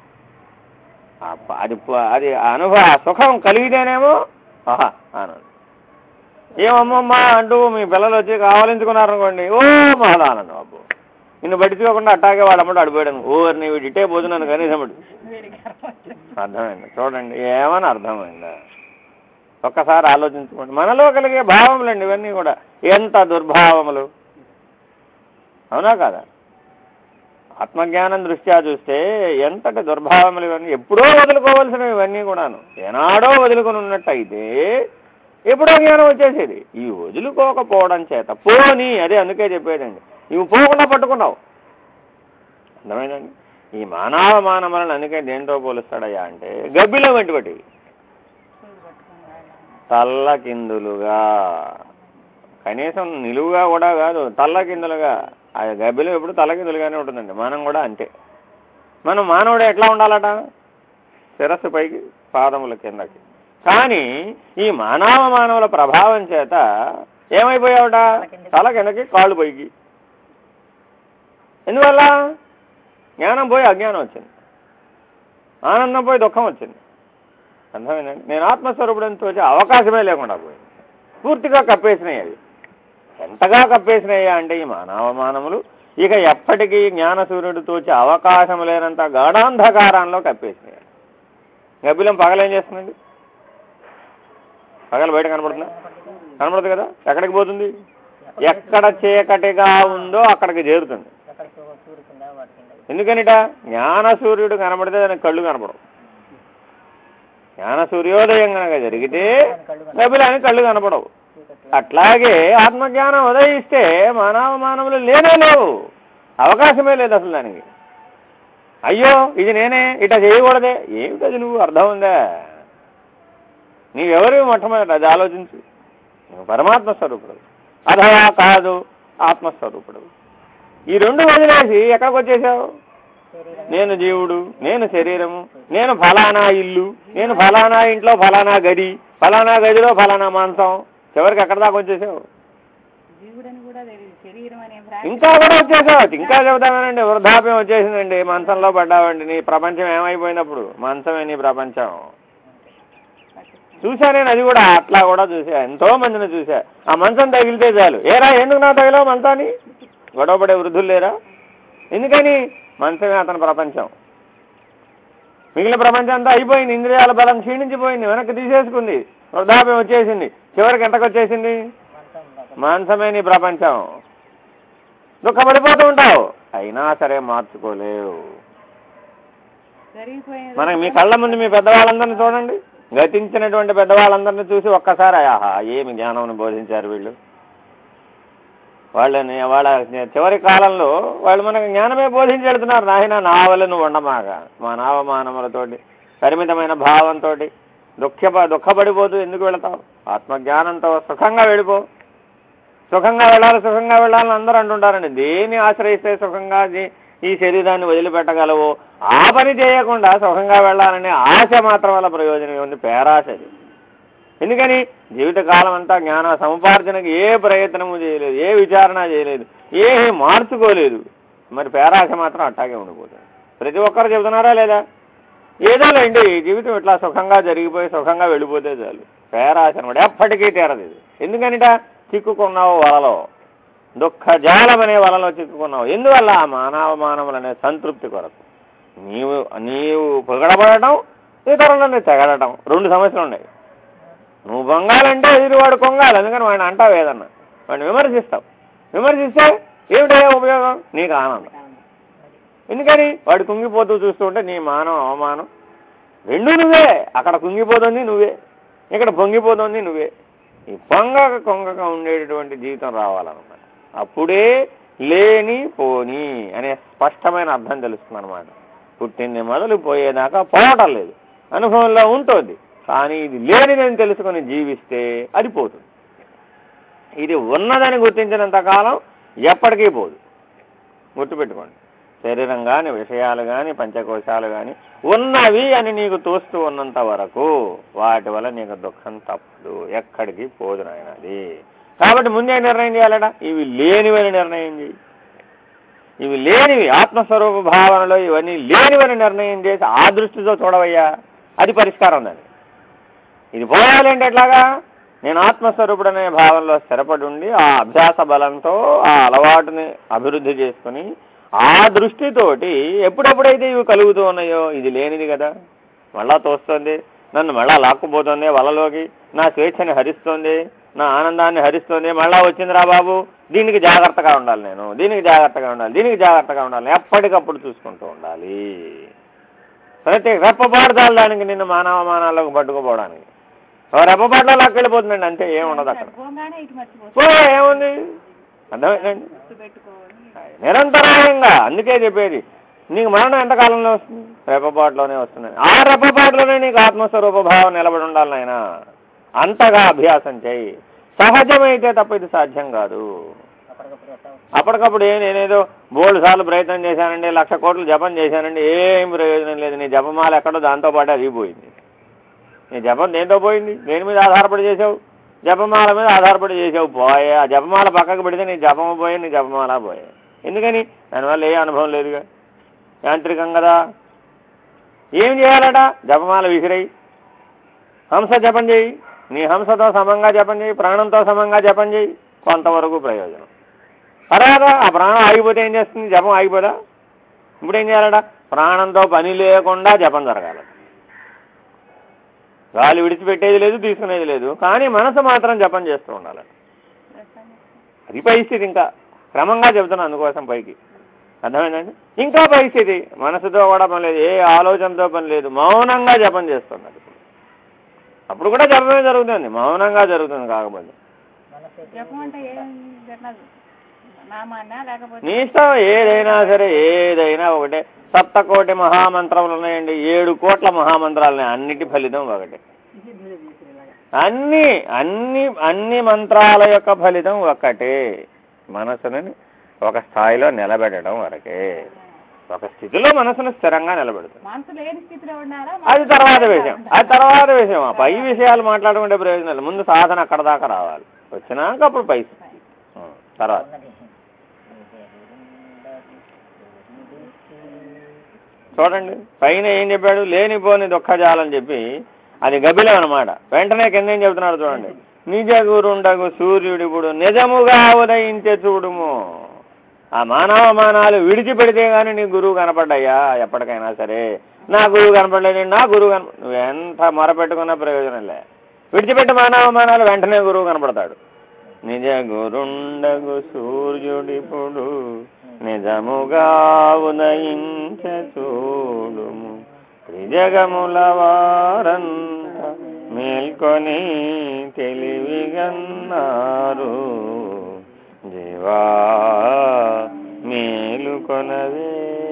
అది అనుభవ సుఖం కలిగితేనేమో ఆహా ఆనందం. ఏమమ్మమ్మా అంటూ మీ పిల్లలు వచ్చి కావాలించుకున్నారనుకోండి, ఓ మహదానందం. అబ్బో నిన్ను పట్టించుకోకుండా అట్టాగే వాళ్ళమ్మడు అడిపోయాడు. ఓవర్ నీ ఇటే పోతున్నాను కనీసం. అర్థమైంది? చూడండి, ఏమని అర్థమైందా? ఒక్కసారి ఆలోచించుకోండి. మనలో కలిగే భావములండి ఇవన్నీ కూడా. ఎంత దుర్భావములు, అవునా కదా? ఆత్మజ్ఞానం దృష్ట్యా చూస్తే ఎంతటి దుర్భావములు ఇవన్నీ. ఎప్పుడో వదులుకోవాల్సినవి ఇవన్నీ కూడాను. ఏనాడో వదులుకొని ఉన్నట్టయితే ఎప్పుడో జ్ఞానం వచ్చేసేది. ఈ వదులుకోకపోవడం చేత పోని, అదే అందుకే చెప్పేదండి, ఇవి పోకుండా పట్టుకున్నావు. అర్థమైందండి? ఈ మానవమానములను అందుకే దేంతో పోలుస్తాడయ్యా అంటే గబ్బిలో వంటివి. తల్లకిందులుగా, కనీసం నిలువుగా కూడా కాదు, తల్లకిందులుగా. ఆ గబ్బిలో ఎప్పుడు తల్లకిందులుగానే ఉంటుందండి. మనం కూడా అంతే. మానవుడు ఎట్లా ఉండాలట? శిరస్సు పైకి, పాదముల కిందకి. కానీ ఈ మానవుల ప్రభావం చేత ఏమైపోయావుట? తల కిందకి, కాళ్ళు పైకి. ఎందువల్ల? జ్ఞానం పోయి అజ్ఞానం వచ్చింది, ఆనందం పోయి దుఃఖం వచ్చింది. అర్థమైందండి? నేను ఆత్మస్వరూపుడంతో వచ్చే అవకాశమే లేకుండా పోయింది. పూర్తిగా కప్పేసినాయి. అవి ఎంతగా కప్పేసినాయా అంటే ఈ మానవమానములు ఇక ఎప్పటికీ జ్ఞానసూర్యుడితో వచ్చే అవకాశం లేనంత గాఢాంధకారంలో కప్పేసినాయి. గబ్బిలం పగలేం చేస్తుందండి? పగలు బయట కనపడుతుందా? కనపడదు కదా. ఎక్కడికి పోతుంది? ఎక్కడ చీకటిగా ఉందో అక్కడికి చేరుతుంది. ఎందుకనిట? జ్ఞాన సూర్యుడు కనబడితే దానికి కళ్ళు కనపడవు. జ్ఞాన సూర్యోదయం కనుక జరిగితే గబ్బిలానికి కళ్ళు కనపడవు. అట్లాగే ఆత్మజ్ఞానం ఉదయిస్తే మానవులు లేనే లేవు, అవకాశమే లేదు అసలు దానికి. అయ్యో ఇది నేనే, ఇట చేయకూడదే. ఏమిటది? నువ్వు అర్థం ఉందా? నీవెవరు? మొట్టమొదటి అది ఆలోచించు. నువ్వు పరమాత్మ స్వరూపుడు, అథవా కాదు ఆత్మస్వరూపుడు. ఈ రెండు వదిలేసి ఎక్కడికి వచ్చేసావు? నేను జీవుడు, నేను శరీరము, నేను ఫలానా ఇల్లు, నేను ఫలానా ఇంట్లో ఫలానా గది, ఫలానా గదిలో ఫలానా మాంసం. చివరికి ఎక్కడ దాకా వచ్చేసావు? ఇంకా కూడా వచ్చేసావు. ఇంకా చెబుతామేనండి, వృద్ధాప్యం వచ్చేసిందండి, మంచంలో పడ్డావండి. నీ ప్రపంచం ఏమైపోయినప్పుడు? మంచమే నీ ప్రపంచం. చూసా నేను, అది కూడా అట్లా కూడా చూసా, ఎంతో మందిని చూసా. ఆ మంచం తగిలితే చాలు, ఏరా ఎందుకు నా తగిలావు మంచాన్ని? గొడవపడే వృద్ధులు లేరా? ఎందుకని? మంచమే అతని ప్రపంచం. మిగిలిన ప్రపంచం అంతా అయిపోయింది, ఇంద్రియాల బలం క్షీణించిపోయింది, వెనక్కి తీసేసుకుంది, వృద్ధాప్యం వచ్చేసింది. చివరికి ఎంతకు వచ్చేసింది? మాంసమే నీ ప్రపంచం. దుఃఖపడిపోతూ ఉంటావు, అయినా సరే మార్చుకోలేవు. మనకి మీ కళ్ళ ముందు మీ పెద్దవాళ్ళందరినీ చూడండి, గతించినటువంటి పెద్దవాళ్ళందరినీ చూసి ఒక్కసారి ఆహా ఏమి జ్ఞానం బోధించారు వీళ్ళు. వాళ్ళ చివరి కాలంలో వాళ్ళు మనకు జ్ఞానమే బోధించి వెళ్తున్నారు. నాయన నా వల్ల నువ్వు ఉండమాగా, మానవమానములతోటి పరిమితమైన భావంతో దుఃఖపడిపోతూ ఎందుకు వెళతావు? ఆత్మజ్ఞానంతో సుఖంగా వెళ్ళిపో. సుఖంగా వెళ్ళాలని అందరూ అంటుంటారండి. దేన్ని ఆశ్రయిస్తే సుఖంగా ఈ శరీరాన్ని వదిలిపెట్టగలవు, ఆ పని చేయకుండా సుఖంగా వెళ్ళాలనే ఆశ మాత్రం వల్ల ప్రయోజనం ఉంది, పేరాశది. ఎందుకని జీవితకాలం అంతా జ్ఞాన సముపార్జనకు ఏ ప్రయత్నము చేయలేదు, ఏ విచారణ చేయలేదు, ఏమీ మార్చుకోలేదు. మరి పేరాశ మాత్రం అట్టాగే ఉండిపోతుంది. ప్రతి ఒక్కరు చెబుతున్నారా లేదా? ఏదోలేండి జీవితం ఇట్లా సుఖంగా జరిగిపోయి సుఖంగా వెళ్ళిపోతే చాలు. పేరాశ అనమాట ఎప్పటికీ తీరదు ఇది. ఎందుకనిట చిక్కుకున్నావు వలలో, దుఃఖజాలం అనే వలలో చిక్కుకున్నావు. ఎందువల్ల? మానవులనే సంతృప్తి కొరకు. నీవు పొగడబడటం, ఇతరులని తెగడటం, రెండు సమస్యలు ఉన్నాయి. నువ్వు పొంగాలంటే ఎదురువాడు కొంగాలి, అందుకని వాడిని అంటావు ఏదన్నా, వాడిని విమర్శిస్తావు. విమర్శిస్తే ఏమిటయ్యే ఉపయోగం? నీకు ఆనందం. ఎందుకని? వాడు కుంగిపోతూ చూస్తుంటే నీ మానం అవమానం రెండూ నువ్వే. అక్కడ కుంగిపోతుంది నువ్వే, ఇక్కడ పొంగిపోతుంది నువ్వే. ఈ కొంగక ఉండేటటువంటి జీవితం రావాలన్నమాట. అప్పుడే లేని పోని అనే స్పష్టమైన అర్థం తెలుస్తుంది అనమాట. పుట్టింది మొదలు పోయేదాకా పోవటం లేదు, అనుభవంలో ఉంటుంది. కానీ ఇది లేనిదని తెలుసుకొని జీవిస్తే అది పోతుంది. ఇది ఉన్నదని గుర్తించినంత కాలం ఎప్పటికీ పోదు. గుర్తుపెట్టుకోండి. శరీరం కానీ, విషయాలు కానీ, పంచకోశాలు కానీ ఉన్నవి అని నీకు తోస్తూ ఉన్నంత వరకు వాటి వల్ల నీకు దుఃఖం తప్పదు, ఎక్కడికి పోదు నాయనది. కాబట్టి ముందే నిర్ణయం చేయాలట, ఇవి లేనివని నిర్ణయం చేయి. ఇవి లేనివి, ఆత్మస్వరూప భావనలో ఇవన్నీ లేనివని నిర్ణయం చేసి ఆ దృష్టితో చూడవయ్యా, అది పరిష్కారం ఉందండి. ఇది పోవాలి అంటే ఎట్లాగా? నేను ఆత్మస్వరూపుడు అనే భావనలో స్థిరపడి ఉండి ఆ అభ్యాస బలంతో ఆ అలవాటుని అభివృద్ధి చేసుకుని ఆ దృష్టితోటి ఎప్పుడెప్పుడైతే ఇవి కలుగుతూ ఉన్నాయో, ఇది లేనిది కదా, మళ్ళా తోస్తుంది, నన్ను మళ్ళా లాక్కుపోతుంది వలలోకి, నా స్వేచ్ఛని హరిస్తుంది, నా ఆనందాన్ని హరిస్తుంది, మళ్ళా వచ్చిందిరా బాబు, దీనికి జాగ్రత్తగా ఉండాలి, నేను దీనికి జాగ్రత్తగా ఉండాలి, దీనికి జాగ్రత్తగా ఉండాలి, ఎప్పటికప్పుడు చూసుకుంటూ ఉండాలి. ప్రతి రెప్పపాటుదాలు దానికి నిన్ను మానవమానాల్లోకి పట్టుకుపోవడానికి రెప్పపాటులో లాక్కెళ్ళిపోతుందండి, అంతే. ఏముండదు అక్కడ. ఏముంది? అర్థమైందండి? నిరంతరాయంగా. అందుకే చెప్పేది, నీకు మరణం ఎంతకాలంలో వస్తుంది? రెప్పపాటులోనే వస్తుంది. ఆ రెప్పపాటులోనే నీకు ఆత్మస్వరూప భావం నిలబడి ఉండాలి నాయన. అంతగా అభ్యాసం చేయి. సహజమైతే తప్ప ఇది సాధ్యం కాదు. అప్పటికప్పుడు నేనేదో 3 సార్లు ప్రయత్నం చేశానండి, 1,00,000 కోట్లు జపం చేశానండి, ఏం ప్రయోజనం లేదు. నీ జపమాల ఎక్కడో దాంతో పాటు అది పోయింది. నీ జపం దేంతో పోయింది? దేని మీద ఆధారపడి చేసావు? జపమాల మీద ఆధారపడి చేసావు, పోయే. ఆ జపమాల పక్కకు పెడితే నీ జపము పోయే, నీ జపమాల పోయే. ఎందుకని? దానివల్ల ఏ అనుభవం లేదుగా, యాంత్రికం కదా. ఏం చేయాలట? జపమాల విసిరేయి, హంస జపం చేయి. నీ హంసతో సమంగా జపం చేయి, ప్రాణంతో సమంగా జపం చేయి, కొంతవరకు ప్రయోజనం. తర్వాత ఆ ప్రాణం ఆగిపోతే ఏం చేస్తుంది? జపం ఆగిపోదా? ఇప్పుడు ఏం చేయాలట? ప్రాణంతో పని లేకుండా జపం జరగాలి. గాలి విడిచిపెట్టేది లేదు, తీసుకునేది లేదు, కానీ మనసు మాత్రం జపం చేస్తూ ఉండాలి. అది పరిస్థితి. ఇంకా క్రమంగా చెబుతున్నాను అందుకోసం పైకి. అర్థమైందండి? ఇంకా పరిస్థితి మనసుతో కూడా పని లేదు, ఏ ఆలోచనతో పని లేదు, మౌనంగా జపం చేస్తున్నది. అప్పుడు కూడా జపమే జరుగుతుంది, మౌనంగా జరుగుతుంది. కాకపోతే నీ ఇష్టం, ఏదైనా సరే, ఏదైనా ఒకటే. 7 కోటి మహామంత్రములు ఉన్నాయండి, 7 కోట్ల మహామంత్రాలు ఉన్నాయి, అన్నిటి ఫలితం ఒకటే. అన్ని మంత్రాల యొక్క ఫలితం ఒకటే. మనసుని ఒక స్థాయిలో నిలబెట్టడం వరకే. ఒక స్థితిలో మనసును స్థిరంగా నిలబెడుతుంది. అది తర్వాత విషయం, ఆ పై విషయాలు మాట్లాడుకుంటే ప్రయోజనాలు. ముందు సాధన అక్కడ దాకా రావాలి, వచ్చినాక అప్పుడు పై తర్వాత. చూడండి పైన ఏం చెప్పాడు? లేనిపోని దుఃఖజాలని చెప్పి అది గబిలం అనమాట. వెంటనే కింద ఏం చెబుతున్నాడు చూడండి. నిజ గురుండగు సూర్యుడిపుడు నిజముగా ఉదయించే చూడుము. ఆ మానవమానాలు విడిచిపెడితే కానీ నీ గురువు కనపడ్డాయా? ఎప్పటికైనా సరే నా గురువు కనపడలేదు, నా గురువు నువ్వెంత మొరపెట్టుకున్నా ప్రయోజనం లే. విడిచిపెట్టి మానవమానాలు వెంటనే గురువు కనపడతాడు. నిజ గురుండగు సూర్యుడిప్పుడు నిజముగా ఉదయించ చూడుము, త్రిజగముల వారంత మేల్కొని తెలివిగన్నారు, జీవా మేలుకొనవే.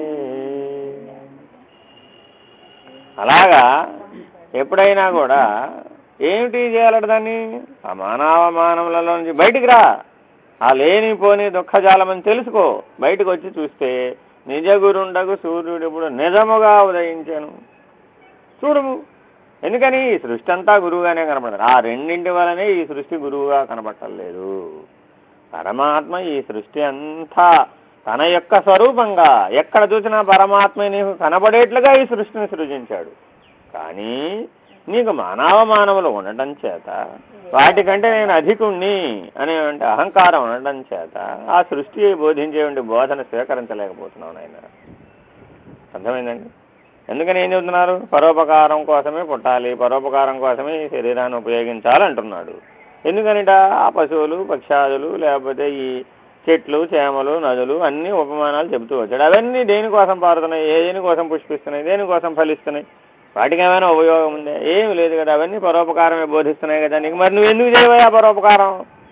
అలాగా ఎప్పుడైనా కూడా ఏమిటి చేయాలట దాన్ని? ఆ మానవమానములలో నుంచి బయటికి రా, ఆ లేనిపోని దుఃఖజాలమని తెలుసుకో. బయటకు వచ్చి చూస్తే నిజ గురుండగు సూర్యుడు ఇప్పుడు నిజముగా ఉదయించాను చూడుము. ఎందుకని? ఈ సృష్టి అంతా గురువుగానే కనపడదు. ఆ రెండింటి వలనే ఈ సృష్టి గురువుగా కనపడలేదు. పరమాత్మ ఈ సృష్టి అంతా తన యొక్క స్వరూపంగా ఎక్కడ చూసినా పరమాత్మ నీకు కనబడేట్లుగా ఈ సృష్టిని సృజించాడు. కానీ నీకు మానవమానవులు ఉండటం చేత, వాటికంటే నేను అధికుణ్ణి అనేటువంటి అహంకారం ఉండటం చేత ఆ సృష్టి బోధించేటువంటి బోధన స్వీకరించలేకపోతున్నాను ఆయన. అర్థమైందండి? ఎందుకని ఏం చెబుతున్నారు? పరోపకారం కోసమే పుట్టాలి, పరోపకారం కోసమే ఈ శరీరాన్ని ఉపయోగించాలంటున్నాడు. ఎందుకనిట? ఆ పశువులు, పక్షాదులు, లేకపోతే ఈ చెట్లు, చేమలు, నదులు అన్నీ ఉపమానాలు చెబుతూ వచ్చాడు. అవన్నీ దేనికోసం పారుతున్నాయి? దేనికోసం పుష్పిస్తున్నాయి? దేనికోసం ఫలిస్తున్నాయి? వాటికి ఏమైనా ఉపయోగం ఉందే? ఏమి లేదు కదా. అవన్నీ పరోపకారమే బోధిస్తున్నాయి కదా నీకు. మరి నువ్వు ఎందుకు చేయవయ్యా పరోపకారం?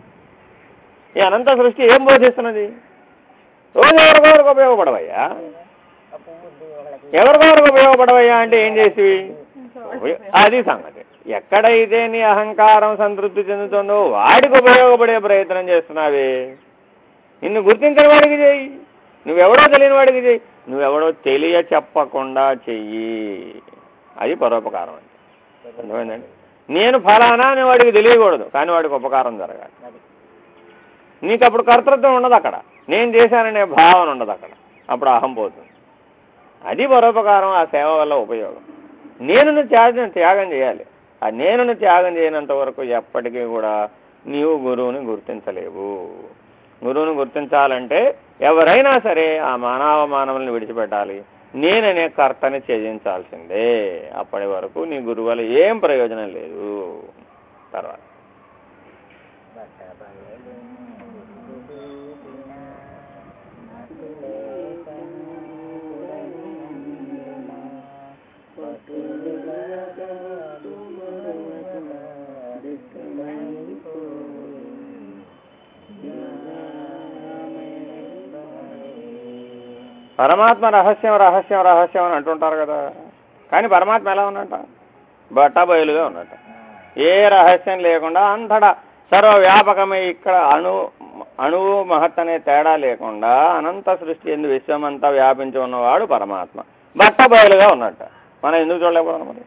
ఈ అనంత సృష్టి ఏం బోధిస్తున్నది? రోజు ఎవరికొరకు ఉపయోగపడవయ్యా? ఎవరికొరకు ఉపయోగపడవయ్యా అంటే ఏం చేసివి? అది సంగతి. ఎక్కడైతే నీ అహంకారం సంతృప్తి చెందుతుందో వాడికి ఉపయోగపడే ప్రయత్నం చేస్తున్నావే. నిన్ను గుర్తించిన వాడికి చెయ్యి, నువ్వెవడో తెలియని వాడికి చెయ్యి, నువ్వెవడో తెలియ చెప్పకుండా చెయ్యి. అది పరోపకారం అంటే. అర్థమైందండి? నేను ఫలానా అని వాడికి తెలియకూడదు, కానీ వాడికి ఉపకారం జరగాలి. నీకు అప్పుడు కర్తృత్వం ఉండదు అక్కడ, నేను చేశాననే భావన ఉండదు అక్కడ, అప్పుడు అహం పోతుంది. అది పరోపకారం, ఆ సేవ వల్ల ఉపయోగం. నేనును త్యాగం చేయాలి. ఆ నేనును త్యాగం చేయనంత వరకు ఎప్పటికీ కూడా నీవు గురువుని గుర్తించలేవు. గురువుని గుర్తించాలంటే ఎవరైనా సరే ఆ మానవుల్ని విడిచిపెట్టాలి, నేననే కర్తని త్యజించాల్సిందే. అప్పటి వరకు నీ గురువు వల్ల ఏం ప్రయోజనం లేదు. తర్వాత పరమాత్మ రహస్యం రహస్యం రహస్యం అని అంటుంటారు కదా. కానీ పరమాత్మ ఎలా ఉన్నట్ట? బట్టబయలుగా ఉన్నట్ట. ఏ రహస్యం లేకుండా అంతటా సర్వవ్యాపకమై ఇక్కడ అణువు మహత్ అనే తేడా లేకుండా అనంత సృష్టి ఎందు విశ్వమంతా వ్యాపించి ఉన్నవాడు పరమాత్మ. బట్టబయలుగా ఉన్నట్ట. మనం ఎందుకు చూడలేకపోతున్నాం మరి?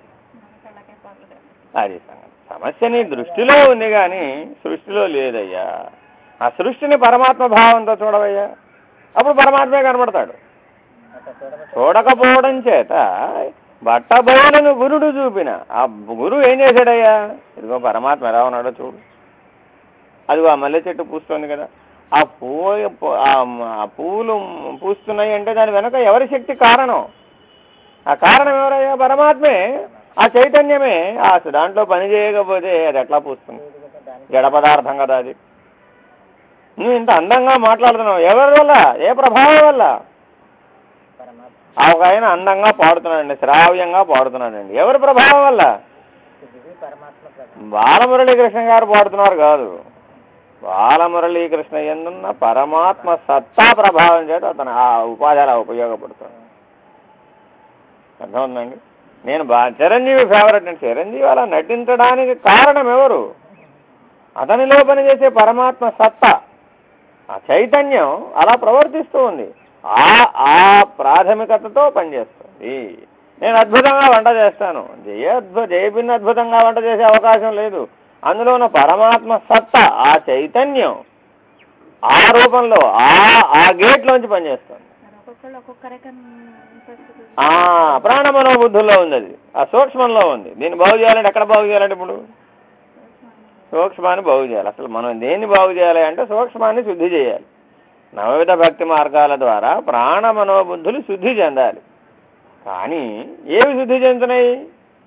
అది సమస్య నీ దృష్టిలో ఉంది కానీ సృష్టిలో లేదయ్యా. ఆ సృష్టిని పరమాత్మ భావంతో చూడవయ్యా, అప్పుడు పరమాత్మే కనబడతాడు. చూడకపోవడం చేత బట్టబయలను గురుడు చూపిన ఆ గురువు ఏం చేశాడయ్యా? ఇదిగో పరమాత్మ ఎలా ఉన్నాడో చూడు. అదిగో ఆ మల్లె చెట్టు పూస్తుంది కదా, ఆ పువ్వులు పూస్తున్నాయి అంటే దాని వెనక ఎవరి శక్తి కారణం? ఆ కారణం ఎవరయ్యా? పరమాత్మే, ఆ చైతన్యమే. ఆ దాంట్లో పని చేయకపోతే అది ఎట్లా పూస్తుంది? జడ పదార్థం కదా అది. నువ్వు ఇంత అందంగా మాట్లాడుతున్నావు ఎవరి వల్ల? ఏ ప్రభావం వల్ల? ఒక ఆయన అందంగా పాడుతున్నాడండి, శ్రావ్యంగా పాడుతున్నాడండి. ఎవరి ప్రభావం వల్ల? బాలమురళీకృష్ణ గారు పాడుతున్నారు కాదు, బాలమురళీకృష్ణ ఎందున్న పరమాత్మ సత్తా ప్రభావం చేత అతను ఆ ఉపాధి అలా ఉపయోగపడుతుంది. అర్థం ఉందండి? నేను చిరంజీవి ఫేవరెట్ అండి. చిరంజీవి అలా నటించడానికి కారణం ఎవరు? అతనిలో పనిచేసే పరమాత్మ సత్తా, ఆ చైతన్యం అలా ప్రవర్తిస్తూ ఉంది. ఆ ప్రాథమికతతో పనిచేస్తుంది. నేను అద్భుతంగా వంట చేస్తాను, జయపిన్ని అద్భుతంగా వంట చేసే అవకాశం లేదు. అందులో ఉన్న పరమాత్మ సత్తా, ఆ చైతన్యం ఆ రూపంలో ఆ గేట్లోంచి పనిచేస్తుంది. ప్రాణమనోబుద్ధుల్లో ఉంది, అది ఆ సూక్ష్మంలో ఉంది. దీన్ని బాగు చేయాలంటే ఎక్కడ బాగు చేయాలంటే ఇప్పుడు సూక్ష్మాన్ని బాగు చేయాలి. అసలు మనం దేన్ని బాగు చేయాలి అంటే సూక్ష్మాన్ని శుద్ధి చేయాలి. నవవిధ భక్తి మార్గాల ద్వారా ప్రాణ మనోబుద్ధులు శుద్ధి చెందాలి. కానీ ఏవి శుద్ధి చెందుతున్నాయి?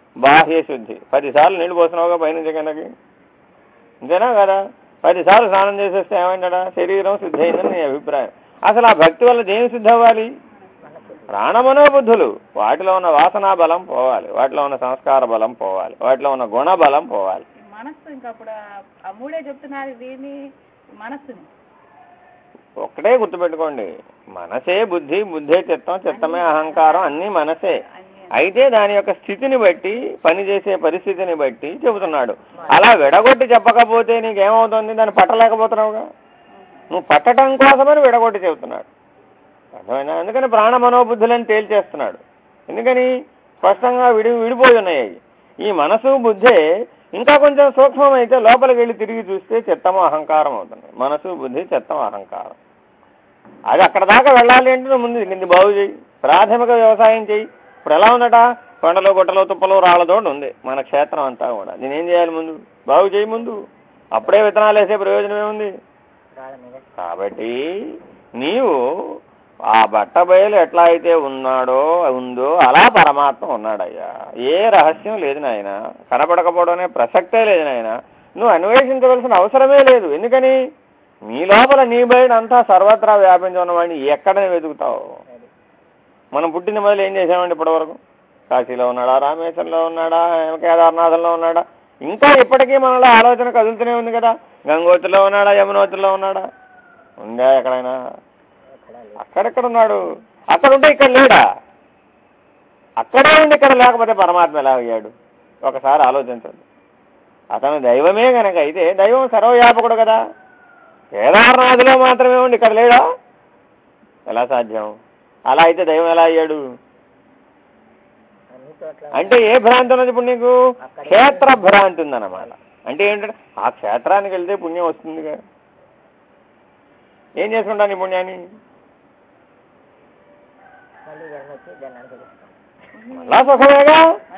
బాహ్య శుద్ధి. 10 సార్లు నీళ్ళు పోసినావుగా పైనుంచి కిందకి, అంతేనా కదా? 10 సార్లు స్నానం చేసేస్తే ఏమైందా? శరీరం శుద్ధి అయిందని నీ అభిప్రాయం. అసలు ఆ భక్తి వల్ల దేని శుద్ధి అవ్వాలి? ప్రాణమనోబుద్ధులు. వాటిలో ఉన్న వాసనా బలం పోవాలి, వాటిలో ఉన్న సంస్కార బలం పోవాలి, వాటిలో ఉన్న గుణ బలం పోవాలి. మనస్సు ఇంకా అప్పుడు ఆ మూడే చెప్తున్నారు దీన్ని, మనస్సుని ఒక్కటే గుర్తుపెట్టుకోండి, మనసే బుద్ధి, బుద్ధే చిత్తం, చిత్తమే అహంకారం, అన్నీ మనసే. అయితే దాని యొక్క స్థితిని బట్టి, పనిచేసే పరిస్థితిని బట్టి చెబుతున్నాడు. అలా విడగొట్టి చెప్పకపోతే నీకేమవుతుంది? దాన్ని పట్టలేకపోతున్నావుగా. నువ్వు పట్టడం కోసమని విడగొట్టి చెబుతున్నాడు, అర్థమైనా? అందుకని ప్రాణ మనోబుద్ధులని తేల్చేస్తున్నాడు. ఎందుకని? స్పష్టంగా విడిపోయి ఉన్నాయి. ఈ మనసు బుద్ధే ఇంకా కొంచెం సూక్ష్మం అయితే లోపలికి వెళ్ళి తిరిగి చూస్తే చిత్తము అహంకారం అవుతుంది. మనసు బుద్ధి చిత్తం అహంకారం. అది అక్కడ దాకా వెళ్ళాలి అంటే నువ్వు ముందు కింది బాగు చేయి, ప్రాథమిక వ్యవసాయం చేయి. ఇప్పుడు ఎలా ఉందట? కొండలు గుట్టలు తుప్పలు రాళ్ళతోటి ఉంది మన క్షేత్రం అంతా కూడా. నేనేం చేయాలి? ముందు బాగు చేయి ముందు, అప్పుడే విత్తనాలు వేసే ప్రయోజనం ఏముంది? కాబట్టి నీవు ఆ బట్ట బయలు ఎట్లా అయితే ఉందో అలా పరమాత్మ ఉన్నాడయ్యా. ఏ రహస్యం లేదు నాయన, కనపడకపోవడమే ప్రసక్తే లేదు నాయన. నువ్వు అన్వేషించవలసిన అవసరమే లేదు. ఎందుకని? నీ లోపల నీ బయట అంతా సర్వత్రా వ్యాపించి ఉన్నవాడిని ఎక్కడనే వెతుకుతావు. మనం పుట్టిన మొదలు ఏం చేసామండి ఇప్పటివరకు? కాశీలో ఉన్నాడా, రామేశ్వరంలో ఉన్నాడా, కేదార్నాథంలో ఉన్నాడా? ఇంకా ఇప్పటికీ మనలో ఆలోచన కదులుతూనే ఉంది కదా. గంగోత్రిలో ఉన్నాడా, యమునోత్రిలో ఉన్నాడా? ఉందా ఎక్కడైనా? అక్కడెక్కడ ఉన్నాడు? అక్కడ ఉంటే ఇక్కడ లేడా? అక్కడే ఉండి ఇక్కడ లేకపోతే పరమాత్మ ఎలా అయ్యాడు? ఒకసారి ఆలోచించండి. అతను దైవమే కనుక అయితే దైవం సర్వవ్యాపకుడు కదా. కేదార్నాథ్లో మాత్రమే ఉండి ఇక్కడ లేడా? ఎలా సాధ్యం? అలా అయితే దైవం ఎలా అయ్యాడు? అంటే ఏ భ్రాంతి ఉన్నది ఇప్పుడు నీకు? క్షేత్ర భ్రాంతి ఉందన్నమాట. అంటే ఏంటంటే ఆ క్షేత్రానికి వెళ్తే పుణ్యం వస్తుందిగా. ఏం చేసుకుంటాను ఈ పుణ్యాన్ని? మళ్ళా సుఖమేగా.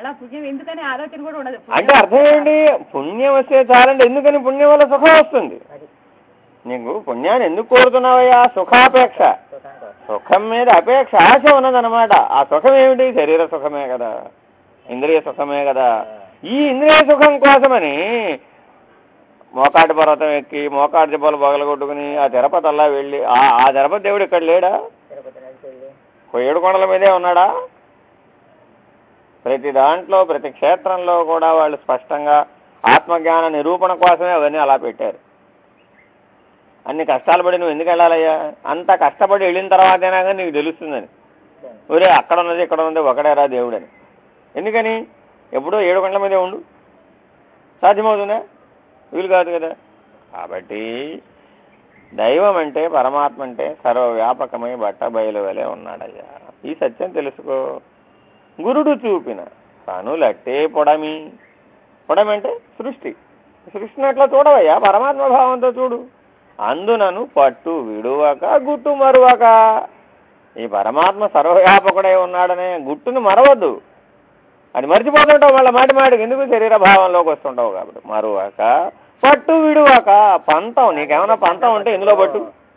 అంటే అర్థం ఏంటి? పుణ్యం వస్తే చాలండి. ఎందుకని? పుణ్యం వల్ల సుఖం వస్తుంది. నీకు పుణ్యాన్ని ఎందుకు కోరుతున్నావయ్యా? సుఖాపేక్ష, సుఖం మీద అపేక్ష, ఆశ ఉన్నదన్నమాట. ఆ సుఖం ఏమిటి? శరీర సుఖమే కదా, ఇంద్రియ సుఖమే కదా. ఈ ఇంద్రియ సుఖం కోసమని మోకాటి పర్వతం ఎక్కి మోకాటి దెబ్బలు పగలగొట్టుకుని ఆ తిరుపతి అలా వెళ్ళి ఆ తిరుపతి దేవుడు ఇక్కడ లేడా? 7 కొండల మీదే ఉన్నాడా? ప్రతి దాంట్లో ప్రతి క్షేత్రంలో కూడా వాళ్ళు స్పష్టంగా ఆత్మజ్ఞాన నిరూపణ కోసమే అవన్నీ అలా పెట్టారు. అన్ని కష్టాలు పడి నువ్వు ఎందుకు వెళ్ళాలయ్యా? అంత కష్టపడి వెళ్ళిన తర్వాతైనా కానీ నీకు తెలుస్తుందని. ఒరే అక్కడ ఉన్నది ఇక్కడ ఉన్నది ఒకడేరా దేవుడని. ఎందుకని? ఎప్పుడో 7 కొండల మీదే ఉండు. సాధ్యమవుతుందా? వీలు కాదు కదా. కాబట్టి దైవం అంటే, పరమాత్మ అంటే సర్వవ్యాపకమై బట్ట బయలు వలె ఉన్నాడయ్యా. ఈ సత్యం తెలుసుకో. గురుడు చూపిన కనులట్టే పొడమి. పొడమి అంటే సృష్టి. సృష్టిని అట్లా చూడవయ్యా, పరమాత్మ భావంతో చూడు. అందునను పట్టు విడువక గుట్టు మరువక. ఈ పరమాత్మ సర్వవ్యాపకుడై ఉన్నాడనే గుట్టును మరవద్దు. అది మర్చిపోతుంటావు మళ్ళీ మాటి మాటికి. ఎందుకు? శరీర భావంలోకి వస్తుంటావు కాబట్టి. మరువక పట్టు విడువక. పంతం, నీకేమైనా పంతం ఉంటే ఇందులో పట్టు.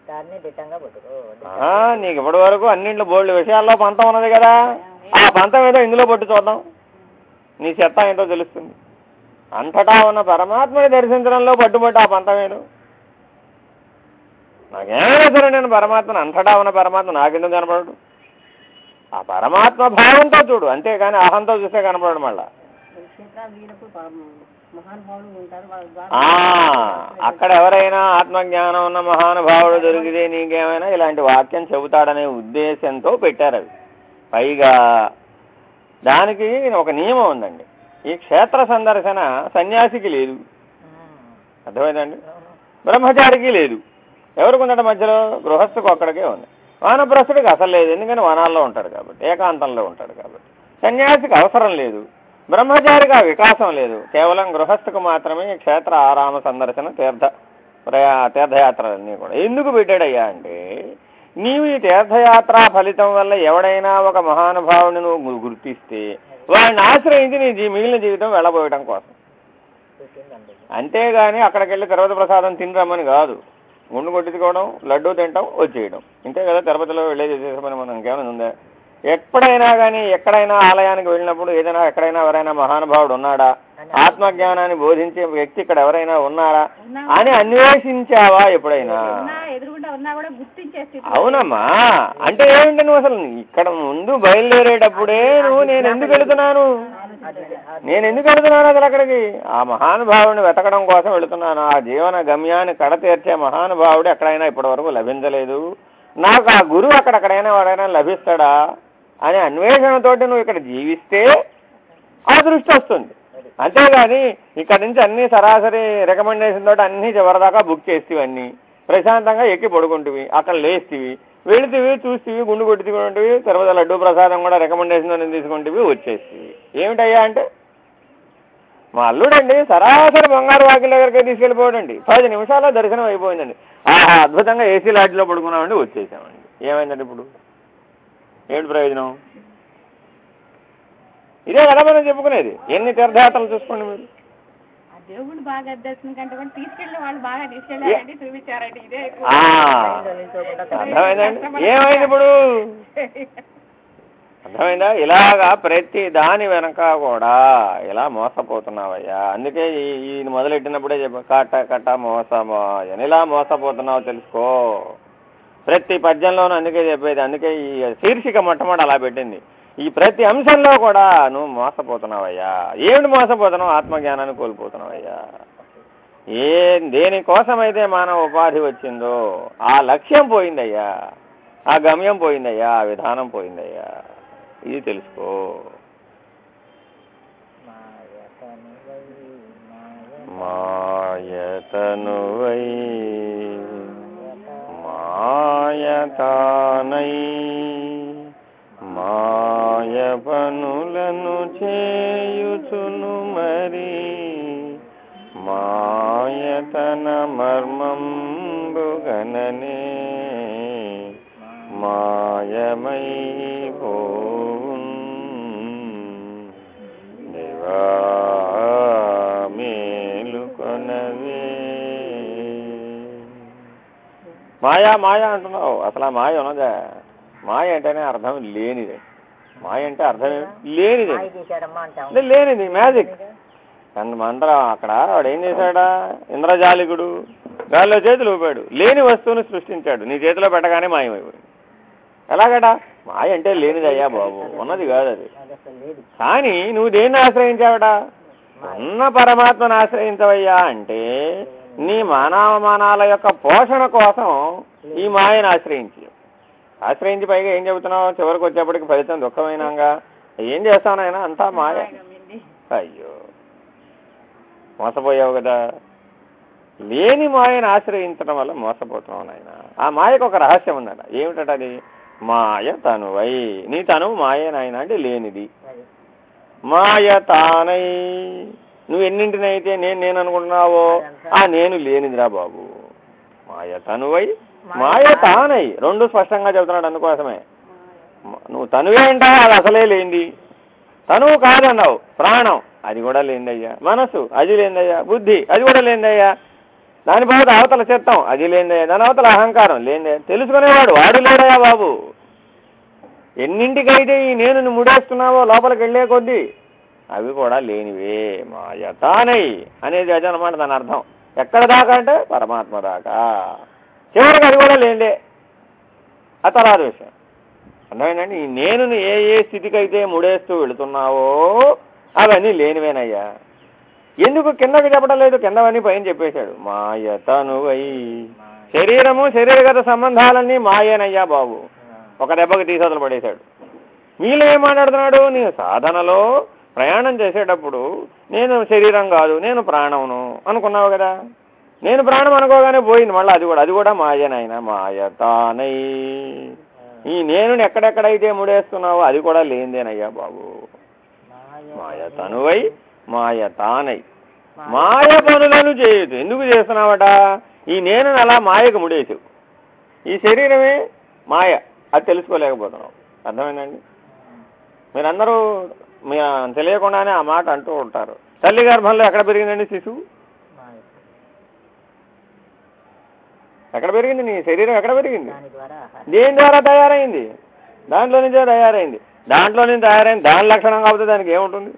నీకు ఇప్పటి వరకు అన్నింట్లో బోల్డ్ విషయాల్లో పంతం ఉన్నది కదా. ఆ పంతం ఏదో ఇందులో పట్టు చూద్దాం, నీ చెత్త ఏంటో తెలుస్తుంది. అంతటా ఉన్న పరమాత్మని దర్శించడంలో పట్టుబట్టి ఆ పంతం ఏదో. నాకేమైనా సరే నేను పరమాత్మను, అంతటా ఉన్న పరమాత్మ నాకెందుకు కనపడడు? ఆ పరమాత్మ భావంతో చూడు, అంతేగాని అహంతో చూస్తే కనపడడు. మళ్ళా అక్కడ ఎవరైనా ఆత్మజ్ఞానం ఉన్న మహానుభావుడు దొరికితే నీకేమైనా ఇలాంటి వాక్యం చెబుతాడనే ఉద్దేశంతో పెట్టారు అవి. పైగా దానికి ఒక నియమం ఉందండి. ఈ క్షేత్ర సందర్శన సన్యాసికి లేదు, అర్థమైందండి? బ్రహ్మచారికి లేదు. ఎవరికి ఉందట మధ్యలో? గృహస్థుకు ఒక్కడికే ఉంది. వానప్రస్థుడికి అసలు లేదు, ఎందుకని వనాల్లో ఉంటాడు కాబట్టి, ఏకాంతంలో ఉంటాడు కాబట్టి. సన్యాసికి అవసరం లేదు, బ్రహ్మచారికి ఆ వికాసం లేదు. కేవలం గృహస్థుకు మాత్రమే క్షేత్ర ఆరామ సందర్శన తీర్థయాత్రలన్నీ కూడా. ఎందుకు పెట్టాడయ్యా అంటే, నీవు ఈ తీర్థయాత్ర ఫలితం వల్ల ఎవడైనా ఒక మహానుభావుని నువ్వు గుర్తిస్తే వాడిని ఆశ్రయించి నీ మిగిలిన జీవితం వెళ్ళబోయడం కోసం. అంతేగాని అక్కడికి వెళ్ళి తిరుపతి ప్రసాదం తినరమ్మని కాదు. గుండు కొట్టించుకోవడం, లడ్డూ తింటాం, వచ్చేయడం, ఇంతే కదా తిరుపతిలో వెళ్ళేది. చేసే పని మనం ఇంకేమైనా ఉందా? ఎప్పుడైనా కానీ ఎక్కడైనా ఆలయానికి వెళ్ళినప్పుడు ఏదైనా ఎక్కడైనా ఎవరైనా మహానుభావుడు ఉన్నాడా, ఆత్మజ్ఞానాన్ని బోధించే వ్యక్తి ఇక్కడ ఎవరైనా ఉన్నారా అని అన్వేషించావా ఎప్పుడైనా? అవునమ్మా. అంటే ఏమిటి, నువ్వు అసలు ఇక్కడ ముందు బయలుదేరేటప్పుడే నువ్వు నేను ఎందుకు వెళుతున్నాను అసలు అక్కడికి? ఆ మహానుభావుడిని వెతకడం కోసం వెళుతున్నాను. ఆ జీవన గమ్యాన్ని కడతీర్చే మహానుభావుడు ఎక్కడైనా ఇప్పటి వరకు లభించలేదు. నాకు ఆ గురువు అక్కడెక్కడైనా వాడైనా లభిస్తాడా అనే అన్వేషణతోటి నువ్వు ఇక్కడ జీవిస్తే ఆ దృష్టి వస్తుంది. అంతేగాని ఇక్కడ నుంచి అన్ని సరాసరి రికమెండేషన్ తోటి అన్ని చివరిదాకా బుక్ చేస్తేవి, అన్నీ ప్రశాంతంగా ఎక్కి పడుకుంటువి, అక్కడ లేస్తేవి, వెళుతీవి, చూస్తేవి, గుండు కొట్టుకుంటువి, తిరుపతి లడ్డూ ప్రసాదం కూడా రికమెండేషన్ తీసుకుంటేవి, వచ్చేస్తేవి. ఏమిటయ్యా అంటే, మా అల్లుడండి సరాసరి బంగారు వాకిల దగ్గరికి తీసుకెళ్ళిపోయాడండి, 10 నిమిషాల్లో దర్శనం అయిపోయిందండి, ఆహా అద్భుతంగా ఏసీ లాడ్జ్లో పడుకున్నామండి, వచ్చేసామండి. ఏమైందండి ఇప్పుడు? ఏమిటి ప్రయోజనం? ఇదే కదా మనం చెప్పుకునేది. ఎన్ని తీర్థయాత్రలు చూసుకోండి మీరు. దేవుడు బాగా దర్శనం కంటే కూడా తీసుకెళ్ళిన వాళ్ళు బాగా తీసుకెళ్ళారండి, చూపించారండి. ఇదే అర్థమైందండి. ఏమైంది ఇప్పుడు? అర్థమైందా? ఇలాగా ప్రతి దాని వెనక కూడా ఇలా మోసపోతున్నావయ్యా. అందుకే ఈయన మొదలెట్టినప్పుడే చెప్ప కట్ట మోసమా అని. ఇలా మోసపోతున్నావు తెలుసుకో. ప్రతి పద్యంలోనూ అందుకే చెప్పేది. అందుకే ఈ శీర్షిక మొట్టమొదటి అలా పెట్టింది. ఈ ప్రతి అంశంలో కూడా నువ్వు మోసపోతున్నావయ్యా. ఏమిటి మోసపోతున్నావు? ఆత్మజ్ఞానాన్ని కోల్పోతున్నావయ్యా. దేనికోసమైతే మానవ ఉపాధి వచ్చిందో ఆ లక్ష్యం పోయిందయ్యా, ఆ గమ్యం పోయిందయ్యా, ఆ విధానం పోయిందయ్యా. ఇది తెలుసుకో. మాయతనువై మాయతానై మాయ పనులను చేయుచును మరి మాయతన మర్మంబుగననే మాయమై పోవున్ దేవా మేలుకొనవే. మాయా మాయా అంటున్నావు, అసలు ఆ మాయ ఉన్నదా? మాయ అంటేనే అర్థం లేనిదే. మాయ అంటే అర్థం లేనిదే, లేనిది మ్యాజిక్. మంత్రం అక్కడ వాడు ఏం చేశాడా? ఇంద్రజాలికుడు గాల్లో చేతులు ఊపాడు, లేని వస్తువుని సృష్టించాడు, నీ చేతిలో పెట్టగానే మాయమైపోయింది. ఎలాగట? మాయ అంటే లేనిది అయ్యా బాబు, ఉన్నది కాదు అది. కానీ నువ్వు దేన్ని ఆశ్రయించావట? ఉన్న పరమాత్మను ఆశ్రయించవయ్యా. అంటే నీ మానవమానాల యొక్క పోషణ కోసం ఈ మాయను ఆశ్రయించి పైగా ఏం చెబుతున్నావు? చివరికి వచ్చేప్పటికి ఫలితం దుఃఖమైనాగా. ఏం చేస్తావు నాయన? అంతా మాయ. అయ్యో మోసపోయావు కదా. లేని మాయను ఆశ్రయించడం వల్ల మోసపోతున్నావు నాయన. ఆ మాయకు ఒక రహస్యం ఉందట. ఏమిటట అది? మాయ తనువై. నీ తనువు మాయే నాయన, అంటే లేనిది. మాయ తానై. నువ్వు ఎన్నింటినైతే నేను అనుకుంటున్నావో ఆ నేను లేనిదిరా బాబు. మాయ తనువై మాయ తానై. రెండు స్పష్టంగా చెబుతున్నాడు. అందుకోసమే నువ్వు తనువే అంటావు, అది అసలే లేనిది. తనువు కాదన్నావు, ప్రాణం అది కూడా లేనిదయ్యా. మనసు అది లేనిదయ్యా. బుద్ధి అది కూడా లేనిదయ్యా. దాని బాధ అవతల చిత్తం అది లేనిదయ్యా. దాని అవతల అహంకారం లేనిదయ్యా. తెలుసుకునేవాడు వాడు లేడయ్యా బాబు. ఎన్నింటికైతే ఈ నేను ముడేస్తున్నావో లోపలికి వెళ్ళే కొద్దీ అవి కూడా లేనివే. మాయ తానై అనేది అది అన్నమాట దాని అర్థం. ఎక్కడ దాకా అంటే పరమాత్మ దాకా. చివరికి అది కూడా లేనిదే. ఆ తర్వాత విషయం అర్థమైందండి. ఈ నేను ఏ స్థితికి అయితే ముడేస్తూ వెళుతున్నావో అవన్నీ లేనివేనయ్యా. ఎందుకు కిందకి చెప్పడం లేదు? కిందవన్నీ పైన చెప్పేశాడు. మాయతనువై. శరీరము శరీరగత సంబంధాలన్నీ మాయేనయ్యా బాబు. ఒక దెబ్బకి తీసతలు పడేశాడు. మీలో ఏం మాట్లాడుతున్నాడు? నీ సాధనలో ప్రయాణం చేసేటప్పుడు నేను శరీరం కాదు, నేను ప్రాణమును అనుకున్నావు కదా. నేను ప్రాణం అనుకోగానే పోయింది మళ్ళీ. అది కూడా మాయనైనా. మాయతానై. ఈ నేను ఎక్కడెక్కడైతే ముడేస్తున్నావో అది కూడా లేనిదేనయ్యా బాబు. మాయతనువై మాయతానై. మాయ పనులను చేయొచ్చు. ఎందుకు చేస్తున్నావట? ఈ నేను అలా మాయకు ముడేసు. ఈ శరీరమే మాయ, అది తెలుసుకోలేకపోతున్నావు. అర్థమైందండి? మీరందరూ మీ తెలియకుండానే ఆ మాట అంటూ ఉంటారు. తల్లి గర్భంలో ఎక్కడ పెరిగిందండి శిశువు? ఎక్కడ పెరిగింది? నీ శరీరం ఎక్కడ పెరిగింది? దేని ద్వారా తయారైంది? దాంట్లో నుంచే తయారైంది. దాంట్లో నుంచి తయారైంది దాని లక్షణం కాకపోతే దానికి ఏముంటుంది?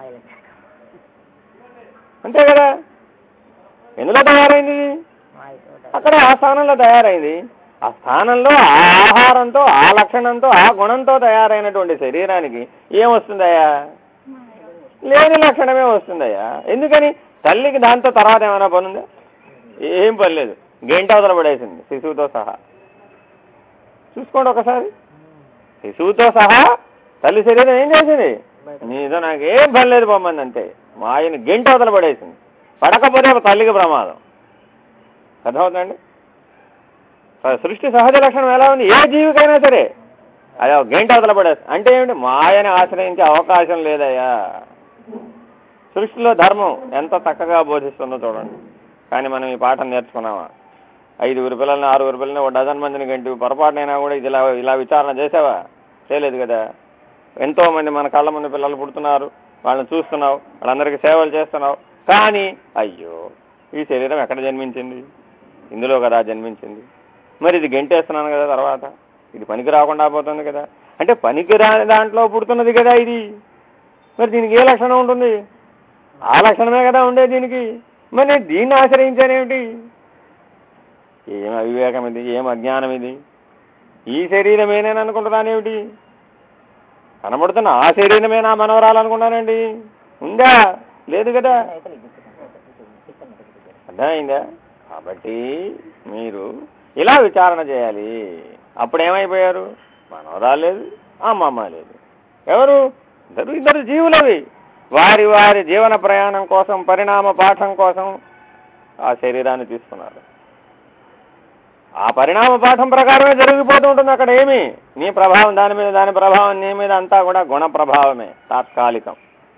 అంతే కదా. ఎందులో తయారైంది? అక్కడ ఆ స్థానంలో తయారైంది. ఆ స్థానంలో ఆ ఆహారంతో ఆ లక్షణంతో ఆ గుణంతో తయారైనటువంటి శరీరానికి ఏమొస్తుందయ్యా? లేని లక్షణమే వస్తుందయ్యా. ఎందుకని? తల్లికి దాంతో తర్వాత ఏమైనా పని ఉందా? ఏం పని లేదు. గంట అవతల పడేసింది శిశువుతో సహా. చూసుకోండి ఒకసారి. శిశువుతో సహా తల్లి శరీరం ఏం చేసింది? నీతో నాకేం పని లేదు పొమ్మంది అంతే. మా ఆయన గంట అవతల పడేసింది. పడకపోతే తల్లికి ప్రమాదం. అర్థమవుతుందండి? సృష్టి సహజ లక్షణం ఎలా ఉంది? ఏ జీవికైనా సరే అదే గంట అవతల పడేస్తుంది. అంటే ఏమిటి? మాయని ఆశ్రయించే అవకాశం లేదయ్యా. సృష్టిలో ధర్మం ఎంత చక్కగా బోధిస్తుందో చూడండి. కానీ మనం ఈ పాఠం నేర్చుకున్నామా? 5 పిల్లల్ని 6 పిల్లల్ని 1 డజన్ మందిని గంటి పొరపాటునైనా కూడా ఇది ఇలా విచారణ చేసావా? చేయలేదు కదా. ఎంతోమంది మన కళ్ళ ముందు పిల్లలు పుడుతున్నారు, వాళ్ళని చూస్తున్నావు, వాళ్ళందరికీ సేవలు చేస్తున్నావు. కానీ అయ్యో ఈ శరీరం ఎక్కడ జన్మించింది? ఇందులో కదా జన్మించింది. మరి ఇది గంటేస్తున్నాను కదా, తర్వాత ఇది పనికి రాకుండా పోతుంది కదా. అంటే పనికిరాని దాంట్లో పుడుతున్నది కదా ఇది. మరి దీనికి ఏ లక్షణం ఉంటుంది? ఆ లక్షణమే కదా ఉండేది దీనికి. మరి నేను దీన్ని ఆశ్రయించానేమిటి? ఏం అవివేకం ఇది, ఏం అజ్ఞానం ఇది. ఈ శరీరమేనేని అనుకుంటున్నానేమిటి? కనబడుతున్న ఆ శరీరమే నా మనవరాలనుకున్నానండి. ఉందా? లేదు కదా. అర్థమైందా? కాబట్టి మీరు ఇలా విచారణ చేయాలి. అప్పుడేమైపోయారు? మనవరాలు లేదు, అమ్మమ్మ లేదు. ఎవరు? ఇద్దరు జీవులవి. వారి వారి జీవన ప్రయాణం కోసం, పరిణామ పాఠం కోసం ఆ శరీరాన్ని తీసుకున్నారు. ఆ పరిణామ పాఠం ప్రకారమే జరిగిపోతూ ఉంటుంది. అక్కడ ఏమి నీ ప్రభావం దాని మీద, దాని ప్రభావం నీ మీద, అంతా కూడా గుణ ప్రభావమే, తాత్కాలికం.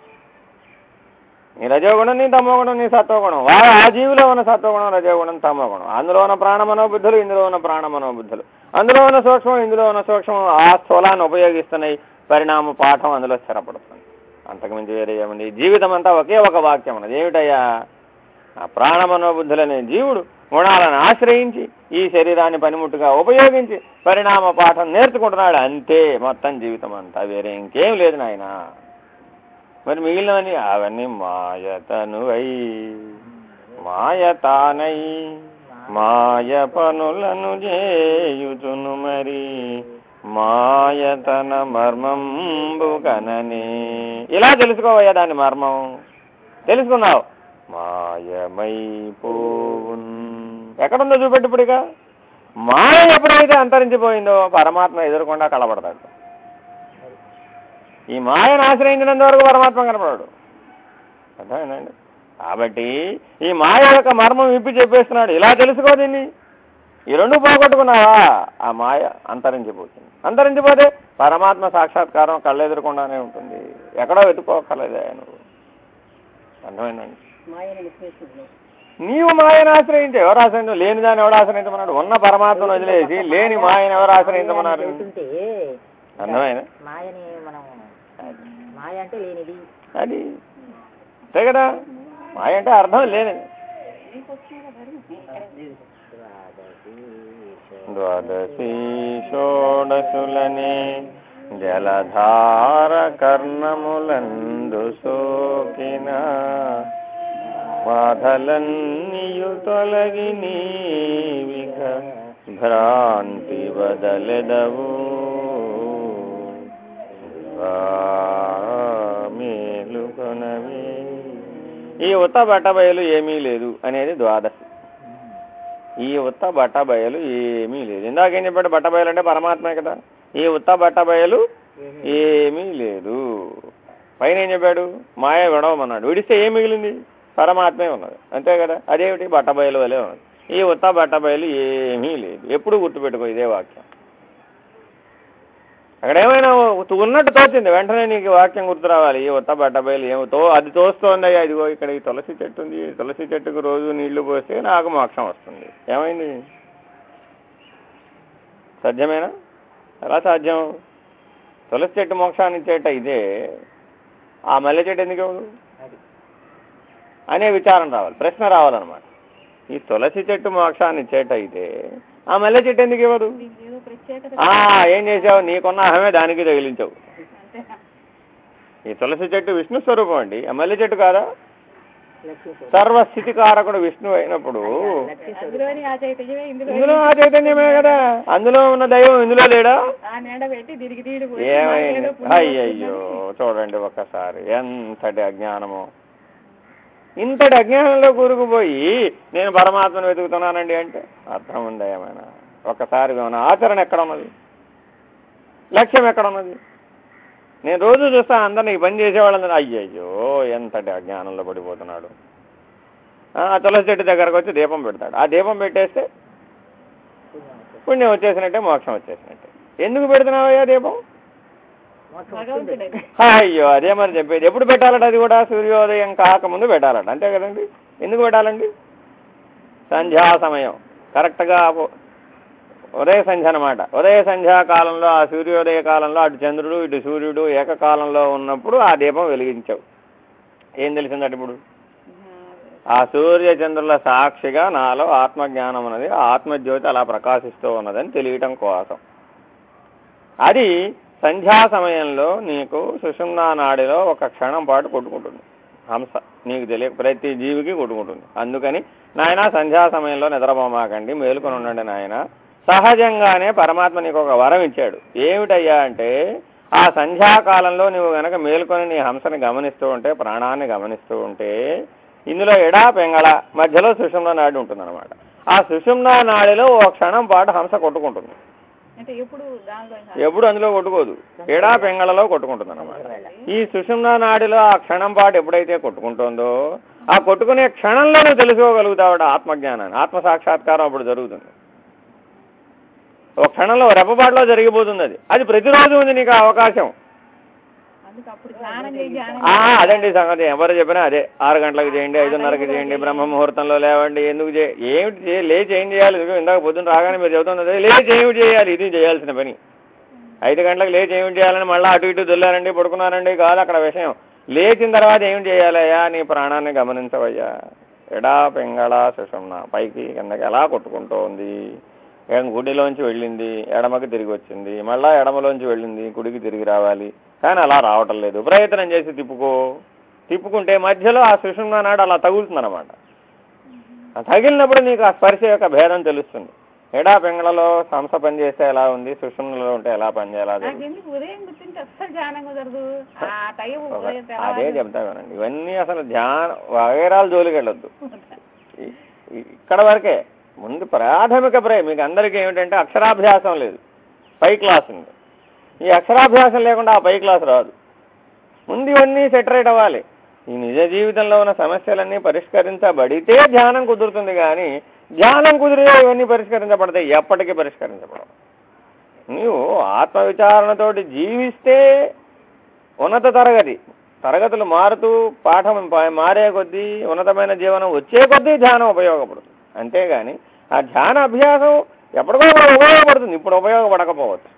నీ రజోగుణం, నీ తమోగుణం, నీ సత్వగుణం. ఆ జీవిలో ఉన్న సత్వగుణం, రజోగుణం, తమోగుణం. అందులో ఉన్న ప్రాణమనోబుద్ధులు, ఇందులో ఉన్న ప్రాణమనోబుద్ధులు. అందులో ఉన్న సూక్ష్మం, ఇందులో ఉన్న సూక్ష్మం. ఆ స్థూలాన్ని ఉపయోగిస్తున్నాయి. పరిణామ పాఠం అందులో స్థిరపడుతుంది. అంతకుమించి వేరే ఏమండి? జీవితం అంతా ఒకే ఒక వాక్యం ఉన్నది. ఏమిటయ్యా? ఆ ప్రాణమనోబుద్ధులనే జీవుడు గుణాలను ఆశ్రయించి ఈ శరీరాన్ని పనిముట్టుగా ఉపయోగించి పరిణామ పాఠం నేర్చుకుంటున్నాడు. అంతే మొత్తం జీవితం అంతా. వేరే ఇంకేం లేదు నాయన. మరి మిగిలినవన్నీ అవన్నీ మాయతనువై మాయతానై మాయ పనులను చేయుచును. మరి మాయతన మర్మంబు కననే. ఇలా తెలుసుకోవయ్యా దాని మర్మం. తెలుసుకున్నావు, మాయమైపోవున్. ఎక్కడుందో చూపెట్టు. ఇప్పుడుగా మాయ ఎప్పుడైతే అంతరించిపోయిందో పరమాత్మ ఎదురకుండా కలబడతాడు. ఈ మాయను ఆశ్రయించినంత వరకు పరమాత్మ కనపడాడు. అర్థమైందండి? కాబట్టి ఈ మాయ యొక్క మర్మం విప్పి చెప్పేస్తున్నాడు. ఇలా తెలుసుకో దీన్ని. ఈ రెండు పోగొట్టుకున్నావా ఆ మాయ అంతరించిపోతుంది. అంతరించిపోతే పరమాత్మ సాక్షాత్కారం కళ్ళెదురకుండానే ఉంటుంది. ఎక్కడో వెతుక్కోకర్లేదే నువ్వు. అర్థమైందండి? నీవు మాయను ఆశ్రయించే. ఎవరు ఆశ్రయించు? లేని దాన్ని ఎవరు ఆశ్రయించమన్నాడు? ఉన్న పరమాత్మను వదిలేసి లేని మాయను ఎవరు ఆశ్రయించమన్నారు? అర్థమైనా? అది అంతే కదా. మాయ అంటే అర్థం లేనిది. ద్వాదశీ షోడశులనే జలధార కర్ణములందు సోకిన బాధలన్నీయు తొలగి నీవిక భ్రాంతి బదలెదవు. మేలుకొనవి. ఈ ఉత్త బట్టబయలు ఏమీ లేదు అనేది ద్వాదశి. ఈ ఉత్త బట్టబయలు ఏమీ లేదు. ఇందాకేం చెప్పాడు? బట్టబయలు అంటే పరమాత్మే కదా. ఈ ఉత్త బట్టబయలు ఏమీ లేదు. పైన ఏం చెప్పాడు? మాయ విడవమన్నాడు. విడిస్తే ఏం మిగిలింది? పరమాత్మే ఉన్నది. అంతే కదా. అదేమిటి? బట్టబయలు వలే ఉన్నది. ఈ ఉత్త బట్టబయలు ఏమీ లేదు. ఎప్పుడు గుర్తుపెట్టుకో ఇదే వాక్యం. అక్కడ ఏమైనా ఉన్నట్టు తోచింది, వెంటనే నీకు వాక్యం గుర్తు రావాలి. ఈ ఉత్త బట్టబయలు ఏమితో అది తోస్తోందయ్యా. ఇదిగో ఇక్కడ ఈ తులసి చెట్టు ఉంది. తులసి చెట్టుకు రోజు నీళ్లు పోస్తే నాకు మోక్షం వస్తుంది. ఏమైంది? సాధ్యమేనా? ఎలా సాధ్యం? తులసి చెట్టు మోక్షాన్ని ఇచ్చేట ఇదే, ఆ మల్లె చెట్టు ఎందుకు అనే విచారం రావాలి, ప్రశ్న రావాలన్నమాట. ఈ తులసి చెట్టు మోక్షాన్ని ఇచ్చేట ఇదే, ఆ మల్లె చెట్టు ఎందుకు ఇవ్వదు? దీనికి ఏదో ప్రత్యేకత ఏం చేసావు? నీకున్న అహమే దానికి తగిలించావు. అంతేనా? ఈ తులసి చెట్టు విష్ణు స్వరూపం అండి, ఆ మల్లె చెట్టు కాదా? సర్వస్థితికారకుడు విష్ణువు అయినప్పుడు అందులోని ఆ చైతన్యమే ఇందులో ఆ చైతన్యమే కదా. అందులో ఉన్న దైవం ఇందులో లేడా? ఆ నీడ పెట్టి తిరిగి తీడు ఏమైంది? అయ్యయ్యో, చూడండి ఒక్కసారి ఎంతటి అజ్ఞానము. ఇంతటి అజ్ఞానంలో కూరుకుపోయి నేను పరమాత్మను వెతుకుతున్నానండి అంటే అర్థం ఉందా ఏమైనా? ఒక్కసారి మన ఆచరణ ఎక్కడ ఉన్నది? లక్ష్యం ఎక్కడ ఉన్నది? నేను రోజు చూస్తాను అందరినీ ఈ పని చేసేవాళ్ళందరూ అయ్యయ్యో ఎంతటి అజ్ఞానంలో పడిపోతున్నాడు. తులసి చెట్టు దగ్గరకు వచ్చి దీపం పెడతాడు. ఆ దీపం పెట్టేస్తే పుణ్యం వచ్చేసినట్టే, మోక్షం వచ్చేసినట్టే. ఎందుకు పెడుతున్నావయ్యా దీపం? అయ్యో, అదే మరి చెప్పేది. ఎప్పుడు పెట్టాలట? అది కూడా సూర్యోదయం కాకముందు పెట్టాలట, అంతే కదండి. ఎందుకు పెట్టాలండి? సంధ్యా సమయం కరెక్ట్గా ఉదయ సంధ్య అనమాట. ఉదయ సంధ్యాకాలంలో, ఆ సూర్యోదయ కాలంలో అటు చంద్రుడు ఇటు సూర్యుడు ఏకకాలంలో ఉన్నప్పుడు ఆ దీపం వెలిగించావు. ఏం తెలిసిందట ఇప్పుడు? ఆ సూర్య చంద్రుల సాక్షిగా నాలో ఆత్మజ్ఞానం ఉన్నది, ఆత్మజ్యోతి అలా ప్రకాశిస్తూ ఉన్నదని తెలియటం కోసం. అది సంధ్యా సమయంలో నీకు సుషుమ్నా నాడిలో ఒక క్షణం పాటు కొట్టుకుంటుంది హంస. నీకు తెలియక ప్రతి జీవికి కొట్టుకుంటుంది. అందుకని నాయన సంధ్యా సమయంలో నిద్రపోమాకండి, మేలుకొని ఉండండి నాయన. సహజంగానే పరమాత్మ నీకు ఒక వరం ఇచ్చాడు. ఏమిటయ్యా అంటే, ఆ సంధ్యాకాలంలో నువ్వు గనక మేలుకొని నీ హంసని గమనిస్తూ ఉంటే, ప్రాణాన్ని గమనిస్తూ ఉంటే, ఇందులో ఎడా పెంగళ మధ్యలో సుషుమ్నా నాడి ఉంటుందన్నమాట. ఆ సుషుమ్నా నాడిలో ఓ క్షణం పాటు హంస కొట్టుకుంటుంది. ఎప్పుడు అందులో కొట్టుకోదు, ఎడా పెంగళలో కొట్టుకుంటుంది అన్నమాట. ఈ సుషుమ్నా నాడిలో ఆ క్షణం పాటు ఎప్పుడైతే కొట్టుకుంటుందో, ఆ కొట్టుకునే క్షణంలోనే తెలుసుకోగలుగుతావాడు ఆత్మజ్ఞానాన్ని. ఆత్మ సాక్షాత్కారం అప్పుడు జరుగుతుంది. ఒక క్షణంలో రెప్పపాటులో జరిగిపోతుంది. అది ప్రతిరోజు ఉంది నీకు అవకాశం. అదండి సంగతి. ఎవరు చెప్పినా అదే. 6 గంటలకు చేయండి, 5:30కి చేయండి, బ్రహ్మ ముహూర్తంలో లేవండి. ఎందుకు ఏమిటి లేచి ఏం చేయాలి? ఇందాక పొద్దున్న రాగానే మీరు చెబుతున్నది లేచి ఏమిటి చేయాలి, ఇది చేయాల్సిన పని. 5 గంటలకు లేచి ఏమిటి చేయాలని మళ్ళీ అటు ఇటు దొల్లారండి, పడుకున్నారండి కాదు అక్కడ విషయం. లేచిన తర్వాత ఏమిటి చేయాలయ్యా? నీ ప్రాణాన్ని గమనించవయ్యా. ఎడా పెంగళ సుషుమ్న పైకి కిందకి ఎలా కొట్టుకుంటోంది. గుడిలోంచి వెళ్ళింది, ఎడమకి తిరిగి వచ్చింది, మళ్ళా ఎడమలోంచి వెళ్ళింది, కుడికి తిరిగి రావాలి. కానీ అలా రావటం లేదు. ప్రయత్నం చేసి తిప్పుకుంటే మధ్యలో ఆ సుషుమ్నా నాడి అలా తగులుతుందన్నమాట. తగిలినప్పుడు నీకు ఆ స్పర్శ యొక్క భేదం తెలుస్తుంది. ఎడా పెంగళలో హంస పనిచేస్తే ఎలా ఉంది, సుషుమ్నలో ఉంటే ఎలా పనిచేయాలి. అదే చెప్తా కదండి. ఇవన్నీ అసలు వగైరాలు జోలికి వెళ్ళొద్దు. ఇక్కడ వరకే. ముందు ప్రాథమిక మీకు అందరికీ ఏమిటంటే అక్షరాభ్యాసం లేదు, పై క్లాస్ ఉంది. ఈ అక్షరాభ్యాసం లేకుండా ఆ పై క్లాస్ రాదు. ముందు ఇవన్నీ సెటరేట్ అవ్వాలి. ఈ నిజ జీవితంలో ఉన్న సమస్యలన్నీ పరిష్కరించబడితే ధ్యానం కుదురుతుంది. కానీ ధ్యానం కుదిరే ఇవన్నీ పరిష్కరించబడతాయి, ఎప్పటికీ పరిష్కరించబడవు. నీవు ఆత్మవిచారణతోటి జీవిస్తే ఉన్నత తరగతులు మారుతూ పాఠం మారే కొద్దీ, ఉన్నతమైన జీవనం వచ్చే కొద్దీ ధ్యానం ఉపయోగపడుతుంది. అంతేగాని ఆ ధ్యాన అభ్యాసం ఎప్పటికో ఉపయోగపడుతుంది, ఇప్పుడు ఉపయోగపడకపోవచ్చు.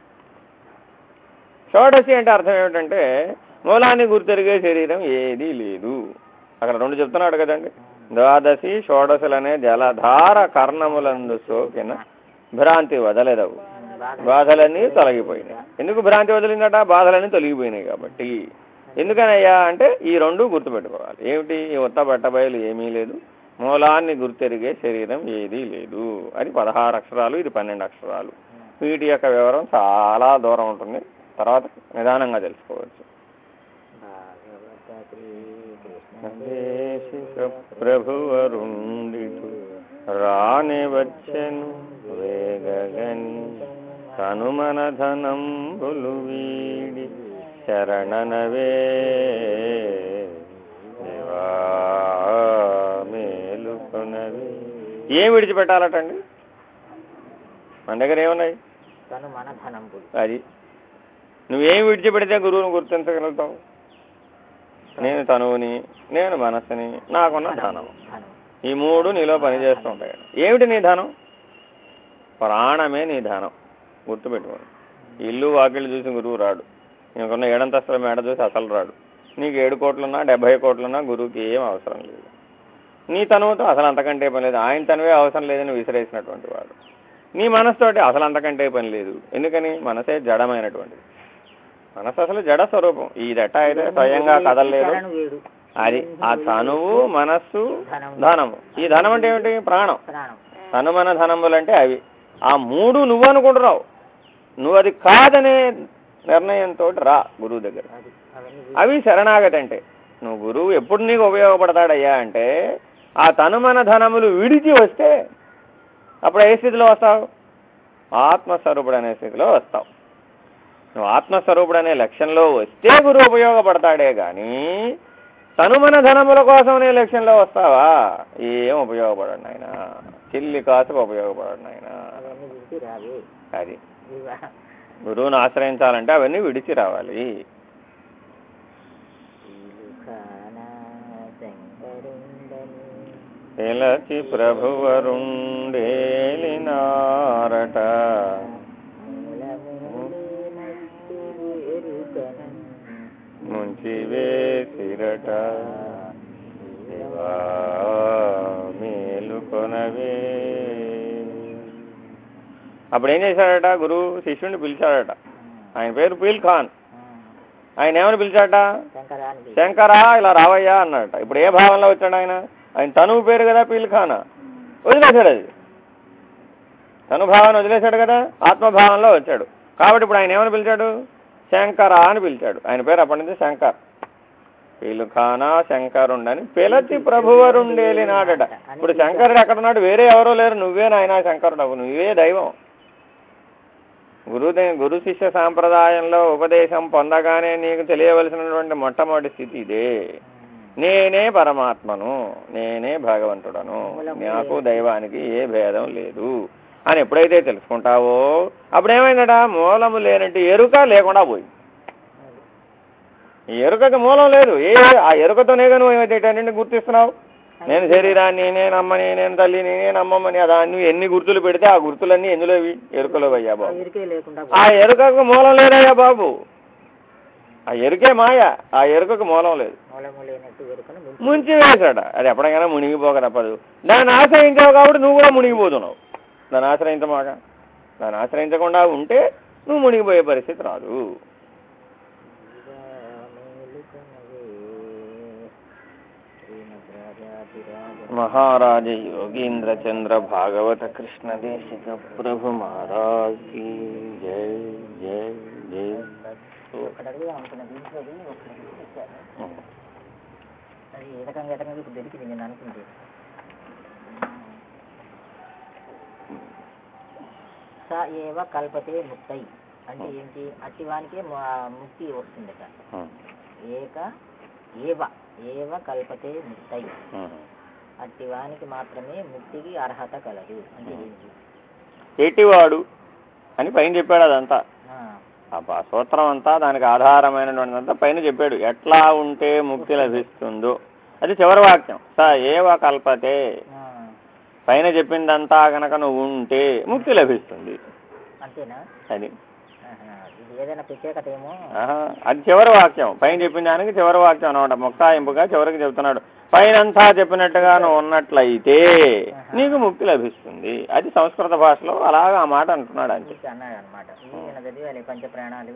షోడశి అంటే అర్థం ఏమిటంటే మూలాన్ని గుర్తెరిగే శరీరం ఏదీ లేదు. అక్కడ 2 చెప్తున్నాడు కదండి. ద్వాదశి షోడశులనే జలధార కర్ణములందు సోకిన భ్రాంతి వదలెదవు, బాధలన్నీ తొలగిపోయినాయి. ఎందుకు భ్రాంతి వదిలిందట? బాధలన్నీ తొలగిపోయినాయి కాబట్టి. ఎందుకనయ్యా అంటే ఈ 2 గుర్తుపెట్టుకోవాలి. ఏమిటి? ఈ ఉత్త బట్టబయలు ఏమీ లేదు, మూలాన్ని గుర్తెరిగే శరీరం ఏదీ లేదు. అది 16 అక్షరాలు, ఇది 12 అక్షరాలు. వీటి యొక్క వివరం చాలా దూరం ఉంటుంది, తర్వాత నిదానంగా తెలుసుకోవచ్చు. ప్రభువరుండిటు రాని వచ్చెను వేగగని కనుమన ధనంబులు వీడి శరణనవే మేలుకొనవే. ఏం విడిచిపెట్టాలటండి? మన దగ్గర ఏమున్నాయి? అది నువ్వేం విడిచిపెడితే గురువుని గుర్తించగలుగుతావు? నేను తనువుని, నేను మనస్సుని, నాకున్న ధనం. ఈ 3 నీలో పనిచేస్తుంటాయి. ఏమిటి నీ ధనం? ప్రాణమే నీ ధనం. గుర్తుపెట్టుకోండి. ఇల్లు వాకిళ్ళు చూసి గురువు రాడు, నీకున్న 7 అంతస్తుల మేడ చూసి అసలు రాడు. నీకు 7 కోట్లున్నా 70 కోట్లున్నా గురువుకి ఏం అవసరం లేదు. నీ తనువుతో అసలు అంతకంటే పని లేదు. ఆయన తనువే అవసరం లేదని విసిరేసినటువంటి వాడు. నీ మనసుతోటి అసలు అంతకంటే పని లేదు. ఎందుకని? మనసే జడమైనటువంటిది. మనసు అసలు జడ స్వరూపం. ఇదెట్ట అయితే స్వయంగా కదలలేదు. అది ఆ తనువు, మనస్సు, ధనము. ఈ ధనం అంటే ఏమిటి? ప్రాణం. తనుమన ధనములు అంటే అవి. ఆ మూడు నువ్వు అనుకుంటున్నావు. నువ్వు అది కాదనే నిర్ణయంతో రా గురువు దగ్గర. అవి శరణాగతి అంటే. నువ్వు గురువు ఎప్పుడు నీకు ఉపయోగపడతాడయ్యా అంటే ఆ తనుమన ధనములు విడిచి వస్తే అప్పుడు ఏ స్థితిలో వస్తావు? ఆత్మస్వరూపుడు అనే స్థితిలో వస్తావు. నువ్వు ఆత్మస్వరూపుడు అనే లక్ష్యంలో వస్తే గురువు ఉపయోగపడతాడే కానీ తనుమన ధనముల కోసం నీ లక్ష్యంలో వస్తావా? ఏం ఉపయోగపడడు నాయన. చిల్లి కాసుకు ఉపయోగపడడు నాయన. అది గురువుని ఆశ్రయించాలంటే అవన్నీ విడిచి రావాలి. పిలచి ప్రభువరుండేలినారట ముంచి వేసిరట మేలుకొనవే. అప్పుడు ఏం చేశాడట? గురువు శిష్యుడిని పిలిచాడట. ఆయన పేరు పీల్ ఖాన్. ఆయన ఏమని పిలిచాడట? శంకరా ఇలా రావయ్యా అన్నాడట. ఇప్పుడు ఏ భావంలో వచ్చాడు ఆయన? ఆయన తనువు పేరు కదా పీల్ ఖాన్. వదిలేశాడు. అది తనుభావాన్ని వదిలేశాడు కదా, ఆత్మభావంలో వచ్చాడు. కాబట్టి ఇప్పుడు ఆయన ఏమని పిలిచాడు? శంకరా అని పిలిచాడు. ఆయన పేరు అప్పటి నుంచి శంకర్. పీలు ఖానా శంకరుండని పిలచి ప్రభువరుండేలినాడట. ఇప్పుడు శంకరుడు ఎక్కడున్నాడు? వేరే ఎవరో లేరు, నువ్వే నాయన శంకరుడు. నువ్వే దైవం. గురు శిష్య సాంప్రదాయంలో ఉపదేశం పొందగానే నీకు తెలియవలసినటువంటి మొట్టమొదటి స్థితి ఇదే. నేనే పరమాత్మను, నేనే భగవంతుడను, నాకు దైవానికి ఏ భేదం లేదు అని ఎప్పుడైతే తెలుసుకుంటావో అప్పుడేమైందట? మూలము లేనట్టు ఎరుక లేకుండా పోయింది. ఈ ఎరుకకి మూలం లేదు. ఆ ఎరుకతోనే నువ్వు ఏమైతే గుర్తిస్తున్నావు? నేను శరీరాన్ని, నేను అమ్మని, నేను తల్లిని, నేను అమ్మమ్మని. దాన్ని ఎన్ని గుర్తులు పెడితే ఆ గుర్తులన్నీ ఎందులోవి? ఎరుకలో అయ్యా బాబు. ఆ ఎరుకకు మూలం లేదయ్యా బాబు. ఆ ఎరుకే మాయ. ఆ ఎరుకకు మూలం లేదు. ముంచి వేశాడ. అది ఎప్పటికైనా మునిగిపోక తప్పదు. దాన్ని ఆశ్రయించావు కాబట్టి నువ్వు కూడా మునిగిపోతున్నావు. దాన్ని ఆశ్రయించమాక. దాన్ని ఆశ్రయించకుండా ఉంటే నువ్వు మునిగిపోయే పరిస్థితి రాదు. మహారాజ యోగీంద్ర చంద్ర భాగవత కృష్ణ దేశిక ప్రభు మహారాజ్ కి జై జై జై. స ఏవ కల్పతే ముక్తై అంటే ఏంటి? అట్టివానికే ముక్తి వస్తుందట. ఏవ కల్పతే ముక్తై అట్టివానికి మాత్రమే ముక్తికి అర్హత కలదు అంటే ఏంటి? ఏటివాడు అని పైన చెప్పాడు. అదంతా ఆ సూత్రం అంతా దానికి ఆధారమైనటువంటిదంతా పైన చెప్పాడు. ఎట్లా ఉంటే ముక్తి లభిస్తుందో అది చివరి వాక్యం. స ఏవ కల్పతే. పైన చెప్పిందంతా కనుక నువ్వు ఉంటే ముక్తి లభిస్తుంది. అంతేనా? అది ఏదైనా ప్రత్యేకత ఏమో. అది చివరి వాక్యం. పైన చెప్పిన దానికి చివరి వాక్యం అనమాట. ముక్తాయింపుగా చివరికి చెప్తున్నాడు. పైనంతా చెప్పినట్టుగా నువ్వు ఉన్నట్లయితే నీకు ముక్తి లభిస్తుంది. అది సంస్కృత భాషలో అలాగా ఆ మాట అంటున్నాడు. అంతే అన్నాడు అనమాట. పంచ ప్రాణాలు,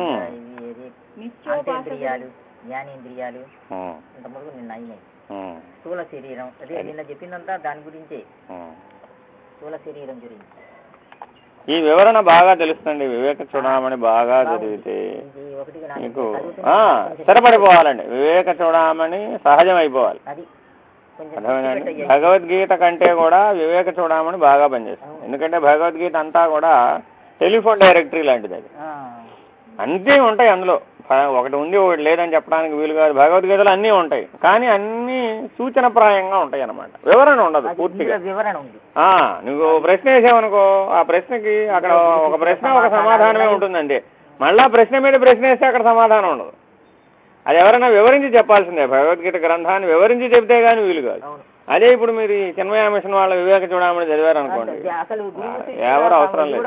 జ్ఞానేంద్రియాలు ఇంతవరకు నిన్న అయినాయి. స్థూల శరీరం అదే నిన్న చెప్పిందంతా దాని గురించే. స్థూల శరీరం గురించి ఈ వివరణ బాగా తెలుస్తుంది. వివేక చూడమని బాగా చదివితే మీకు స్థిరపడిపోవాలండి. వివేక చూడమని సహజం అయిపోవాలి. అర్థమైందండి? భగవద్గీత కంటే కూడా వివేక చూడమని బాగా పనిచేస్తుంది. ఎందుకంటే భగవద్గీత అంతా కూడా టెలిఫోన్ డైరెక్టరీ లాంటిది. అది అన్నీ ఉంటాయి అందులో. ఒకటి ఉంది ఒకటి లేదని చెప్పడానికి వీలు కాదు. భగవద్గీతలో అన్నీ ఉంటాయి, కానీ అన్నీ సూచనప్రాయంగా ఉంటాయి అన్నమాట. వివరణ ఉండదు పూర్తిగా. నువ్వు ప్రశ్న వేసావనుకో, ఆ ప్రశ్నకి అక్కడ ఒక ప్రశ్న ఒక సమాధానమే ఉంటుందండి. మళ్ళా ప్రశ్న మీద ప్రశ్న వేస్తే అక్కడ సమాధానం ఉండదు. అది ఎవరైనా వివరించి చెప్పాల్సిందే. భగవద్గీత గ్రంథాన్ని వివరించి చెప్తే కానీ వీలు కాదు. అదే ఇప్పుడు మీరు చిన్మయ మిషన్ వాళ్ళ వివేక చూడమని చదివారు అనుకోండి, ఎవరు అవసరం లేదు.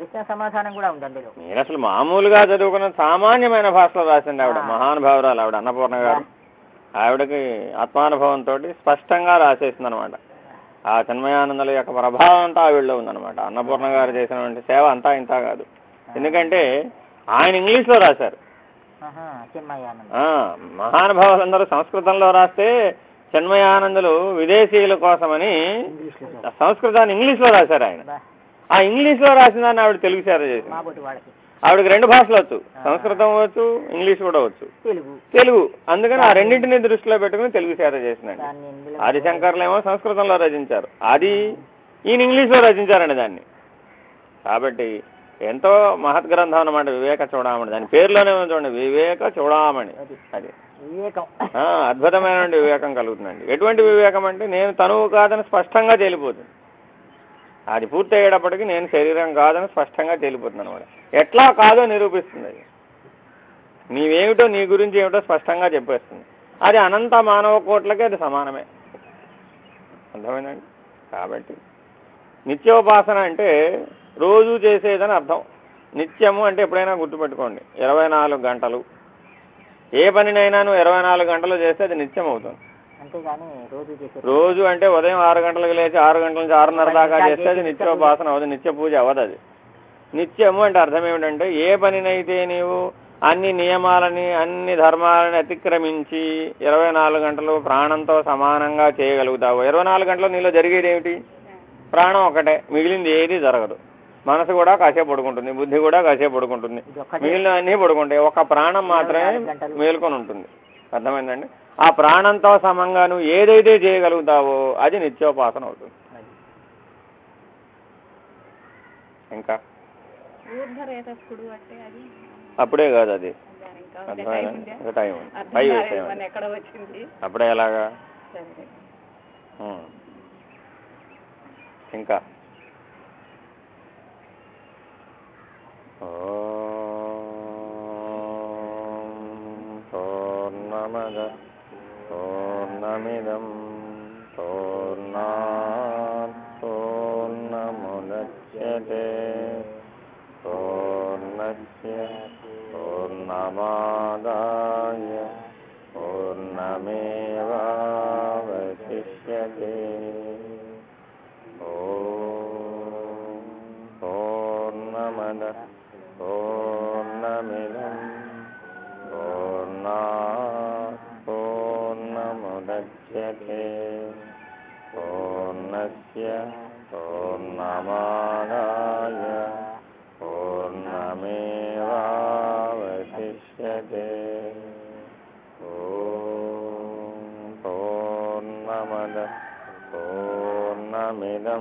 నేను అసలు మామూలుగా చదువుకున్న సామాన్యమైన భాషలో రాసింది ఆవిడ. మహానుభావురాలు ఆవిడ, అన్నపూర్ణ గారు. ఆవిడకి ఆత్మానుభవంతో స్పష్టంగా రాసేసింది అనమాట. ఆ చిన్మయానందుల యొక్క ప్రభావం అంతా ఆవిడలో ఉందన్నమాట. అన్నపూర్ణ గారు చేసినటువంటి సేవ అంతా ఇంత కాదు. ఎందుకంటే ఆయన ఇంగ్లీష్లో రాశారు. మహానుభావులందరూ సంస్కృతంలో రాస్తే చిన్మయానందులు విదేశీయుల కోసమని సంస్కృతాన్ని ఇంగ్లీష్లో రాశారు. ఆయన ఆ ఇంగ్లీష్లో రాసిన దాన్ని ఆవిడ తెలుగు సేవ చేసింది. ఆవిడకి 2 భాషలు వచ్చు, సంస్కృతం వచ్చు, ఇంగ్లీష్ కూడా వచ్చు, తెలుగు. అందుకని ఆ రెండింటిని దృష్టిలో పెట్టుకుని తెలుగు సేవ చేసిందండి. ఆదిశంకర్లేమో సంస్కృతంలో రచించారు, అది ఈయన ఇంగ్లీష్లో రచించారండి దాన్ని. కాబట్టి ఎంతో మహత్ గ్రంథం అన్నమాట వివేక చూడామణి. దాని పేరులోనే చూడండి, వివేక చూడామణి. అది అద్భుతమైనటువంటి వివేకం కలుగుతుందండి. ఎటువంటి వివేకం అంటే నేను తనువు కాదని స్పష్టంగా తేలిపోతుంది. అది పూర్తి అయ్యేటప్పటికి నేను శరీరం కాదని స్పష్టంగా తేలిపోతుంది అనమాట. ఎట్లా కాదో నిరూపిస్తుంది. అది నీవేమిటో, నీ గురించి ఏమిటో స్పష్టంగా చెప్పేస్తుంది. అది అనంత మానవ కోట్లకి అది సమానమే. అర్థమైందండి? కాబట్టి నిత్యోపాసన అంటే రోజు చేసేదని అర్థం. నిత్యము అంటే ఎప్పుడైనా గుర్తుపెట్టుకోండి, 24 గంటలు. ఏ పనినైనా 24 గంటలు చేస్తే అది నిత్యం అవుతుంది. రోజు అంటే ఉదయం 6 గంటలకు లేచి 6 గంటల నుంచి 6:30 దాకా చేస్తే అది నిత్యోపాసన అవ్వదు, నిత్య పూజ అవ్వదు. అది నిత్యము అంటే అర్థం ఏమిటంటే ఏ పనినైతే నీవు అన్ని నియమాలని అన్ని ధర్మాలని అతిక్రమించి 24 గంటలు ప్రాణంతో సమానంగా చేయగలుగుతావు. 24 గంటలు నీలో జరిగేది ఏమిటి? ప్రాణం ఒకటే, మిగిలింది ఏది జరగదు. మనసు కూడా కాసేపు పడుకుంటుంది, బుద్ధి కూడా కాసేపు పడుకుంటుంది, మిగిలిన అన్నీ పడుకుంటాయి. ఒక ప్రాణం మాత్రమే మేల్కొని ఉంటుంది. అర్థమైందండి? ఆ ప్రాణంతో సమంగా నువ్వు ఏదైతే చేయగలుగుతావో అది నిత్యోపాసన అవుతుంది. ఇంకా అప్పుడే కాదు, అది ఇంకా టైం అప్పుడే ఎలాగా? ఇంకా పూర్ణమద పూర్ణమిదం పూర్ణాత్ పూర్ణముదచ్యతే పూర్ణస్య పూర్ణమాదాయ పూర్ణమేవావశిష్యతే. పూర్ణమద పూర్ణమిదం పూర్ణాత్ పూర్ణముదచ్యతే పూర్ణస్య పూర్ణమాదాయ పూర్ణమేవావశిష్యతే. పూర్ణమద పూర్ణమిదం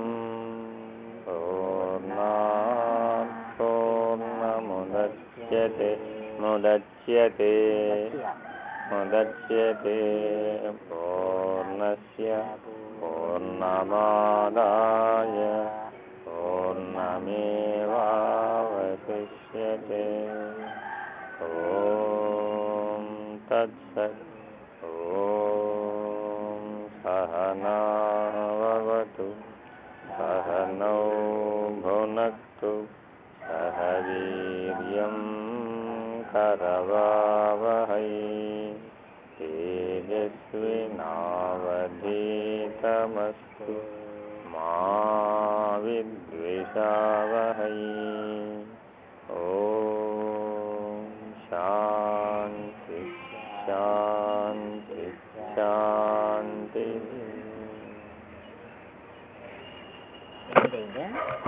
పూర్ణాత్ పూర్ణముదచ్యతే ముదచ్యతే పూర్ణస్య పూర్ణమాదాయ పూర్ణమేవావశిష్యతే. ఓం తత్సత్. ఓం సహనావవతు సహనౌ భునక్తు సహ వీర్యం కరవావహై తేజస్వినావధీతమస్తు మా విద్విషావహై. ఓం శాంతి శాంతి శాంతి.